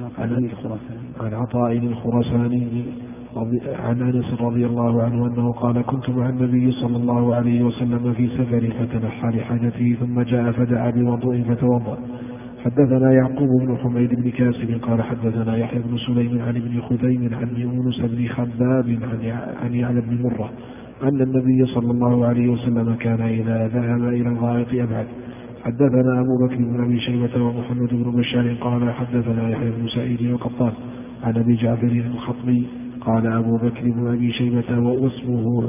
عن أنس رضي الله عنه أنه قال كنت مع النبي صلى الله عليه وسلم في سفر فتنحى لحاجته ثم جاء فدعا بوضوء فتوضأ. حدثنا يعقوب بن حميد بن كاسب قال حدثنا يحيى بن سليم عن ابن خثيم عن يونس بن خباب عن يعلى بن مرة أن النبي صلى الله عليه وسلم كان إذا ذهب إلى الغائط أبعد. حدثنا أبو بكر بن أبي شيبة ومحمد بن بشار قال حدثنا يحيى بن سعيد القطان عن أبي جعفر الخطبي قال أبو بكر بن أبي شيبة واسمه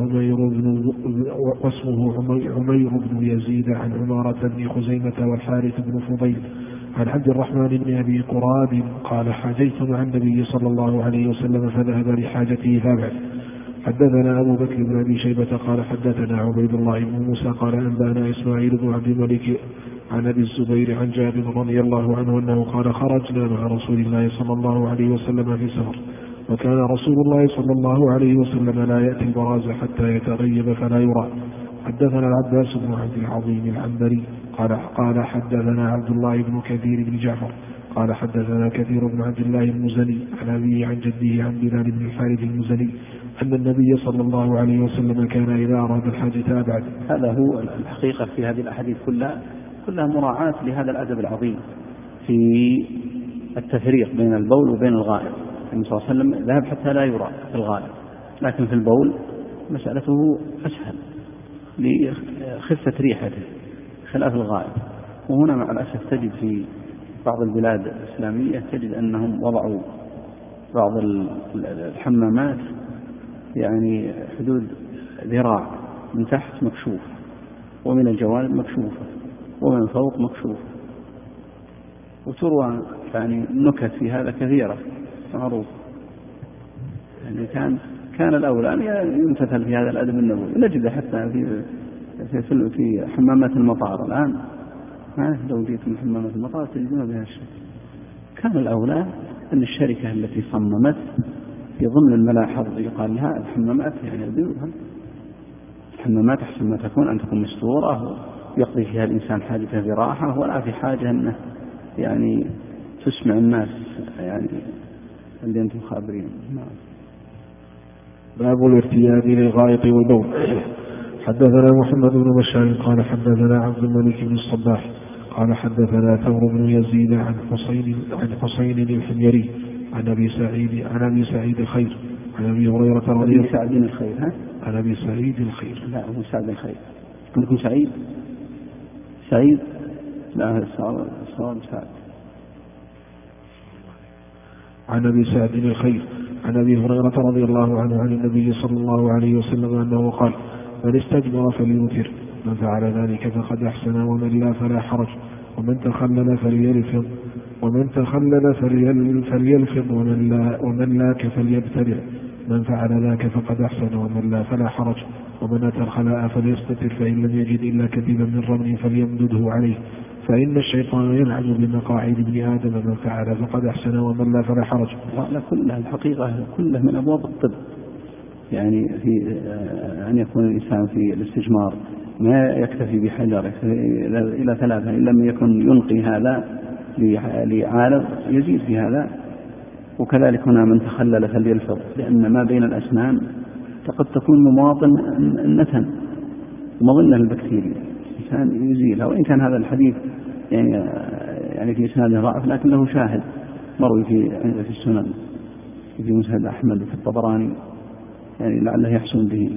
عمير بن يزيد عن عمارة بن خزيمة والحارث بن فضيل عن عبد الرحمن بن أبي قراب قال حاجيت مع النبي صلى الله عليه وسلم فذهب لحاجته فابعد. حدثنا أبو بكر بن أبي شيبة قال حدثنا عبيد الله بن موسى قال أنبانا إسماعيل بن عبد الملك عن أبي الزبير عن جابر رضي الله عنه أنه قال خرجنا مع رسول الله صلى الله عليه وسلم في سفر وكان رسول الله صلى الله عليه وسلم لا يأتي البراز حتى يتغيب فلا يرى. حدثنا العباس بن عبد العظيم العنبري قال حدثنا عبد الله بن كثير بن جعفر قال حدثنا كثير بن عبد الله المزني عن أبيه عن جده عن بلال بن الحارث المزني أن النبي صلى الله عليه وسلم كان إذا أراد الحاجة أبعد. هذا هو الحقيقة في هذه الأحاديث كلها مراعاة لهذا الأدب العظيم في التفريق بين البول وبين الغائط. النبي صلى الله عليه وسلم ذهب حتى لا يرى في الغائط، لكن في البول مسألته أسهل لخفة ريحته خلاف الغائط. وهنا مع الأسف تجد في بعض البلاد الإسلامية تجد أنهم وضعوا بعض الحمامات يعني حدود ذراع من تحت مكشوف ومن الجوانب مكشوفة ومن فوق مكشوفة، وتروى يعني نكت في هذا كثيرة معروف. يعني كان الأولى أن يمتثل في هذا الأدب النبوي. نجد حتى في حمامات المطار الآن، لو جيت من حمامات المطار تجدون بها الشيء. كان الأولى أن الشركة التي صممت في ضمن الملاحظ يقال لها الحمامات يعني البيوت، الحمامات أحسن ما تكون أن تكون مستورة ويقضي فيها الإنسان حاجته براحة، ولا في حاجة أنه يعني تسمع الناس يعني اللي أنتم خابرين. باب الارتياد للغائط والبول. حدثنا محمد بن بشار قال حدثنا عبد الملك بن الصباح قال حدثنا ثور بن يزيد عن حسين الحميري عن أبي سعيد الخير عن أبي هريرة رضي الله عنه الخير عن أبي سعيد الخير لا هو سعد الخير كنت سعيد لا صار سعد عن أبي سعد الخير عن أبي هريرة رضي الله عنه عن النبي صلى الله عليه وسلم أنه قال من استجمر فليوتر من فعل ذلك فقد أحسن ومن لا فلا حرج ومن تخلل فليلفظ ومن لاك فليبتدع من فعل ذاك فقد أحسن ومن لا فلا حرج ومن أتى الخلاء فليستتر فإن لم يجد إلا كثيبا من رمل فليمدده عليه فإن الشيطان يلعب بمقاعد ابن آدم من فعل فقد أحسن ومن لا فلا حرج. كلها الحقيقة كلها من أبواب الطب، يعني في أن يكون الإنسان في الاستجمار ما يكتفي بحجر إلى 3 إن لم يكن ينقي هذا لعارض يزيد في هذا. وكذلك هنا من تخلل فليلفظ لأن ما بين الأسنان قد تكون مواطن النتن ومظنة البكتيريا الإنسان يزيلها، وإن كان هذا الحديث يعني في إسناده ضعف لكن له شاهد مروي في السنن في مسند أحمد وفي الطبراني يعني لعله يحسن به.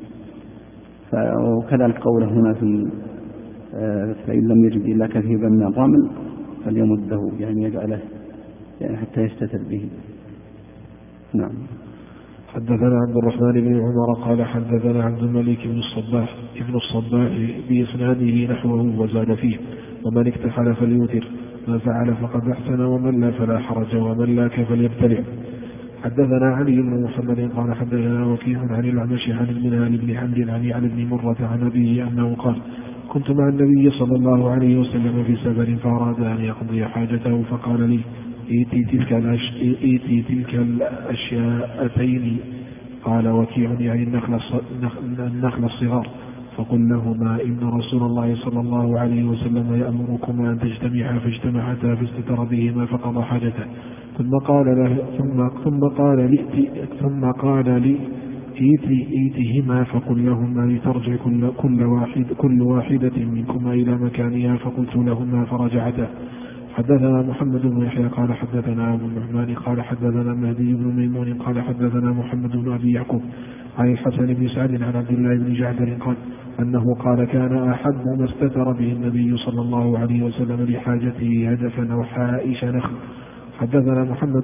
وكذلك قوله هنا فإن لم يجد إلا كثيبا من الرمل فليمده يعني يجعله يعني حتى يستتر به. نعم. حدثنا عبد الرحمن بن عمر قال حدثنا عبد الملك بن الصباح بإسناده نحوه وزاد فيه ومن اكتحل فليوتر من فعل فقد أحسن ومن لا فلا حرج ومن لاك فليبتلع. حدثنا علي بن محمد قال حدثنا وكيع عن الأعمش عن المنهال بن حمد عن علي بن مرة عن أبيه أنه قال كنت مع النبي صلى الله عليه وسلم في سفر فأراد أن يقضي حاجته فقال لي ائتي تلك الأشياءتين. قال وكيع يعني النخل الصغار فقل لهما إن رسول الله صلى الله عليه وسلم يأمركما أن تجتمعا فاجتمعتا فاستتر بهما فقضى حاجته ثم قال لي ائتهما فقل لهما لترجع كل واحدة منكما إلى مكانها فقلت لهما فرجعتا. حدثنا محمد بن يحيى قال حدثنا أبو النعمان قال حدثنا مهدي بن ميمون قال حدثنا محمد بن أبي يعقوب عن الحسن بن سعد عن عبد الله بن جعفر قال أنه قال كان أحب ما استتر به النبي صلى الله عليه وسلم لحاجته هدفا أو حائش نخل. حدثنا محمد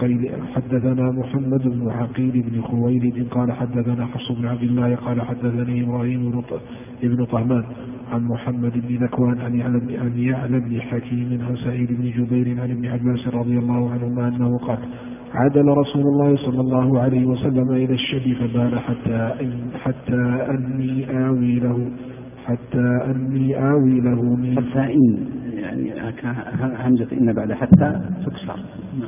بن عقيل بن خويلد قال حدثنا حفص بن عبد الله قال حدثني إبراهيم بن طهمان عن محمد بن ذكوان عن يعلى بن حكيم عن سعيد بن جبير عن ابن عباس رضي الله عنهما أنه قال عدل رسول الله صلى الله عليه وسلم إلى الشب فبال حتى أني آوي له من حتى إن يعني همزة إن بعد حتى تكسر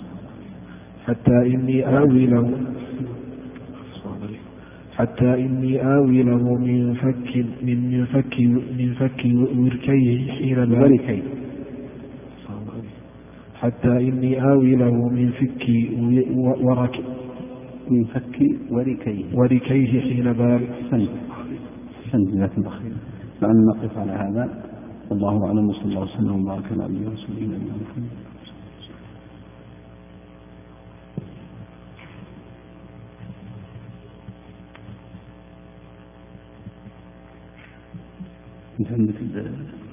حتى إني آوي له من فك وركيه حين بال حتى إني آوي له من فك وركيه حين بال. جزاك الله خير. لأن نقف على هذا والله أعلم وصلى الله وسلم وبارك على نبينا محمد. انت عندك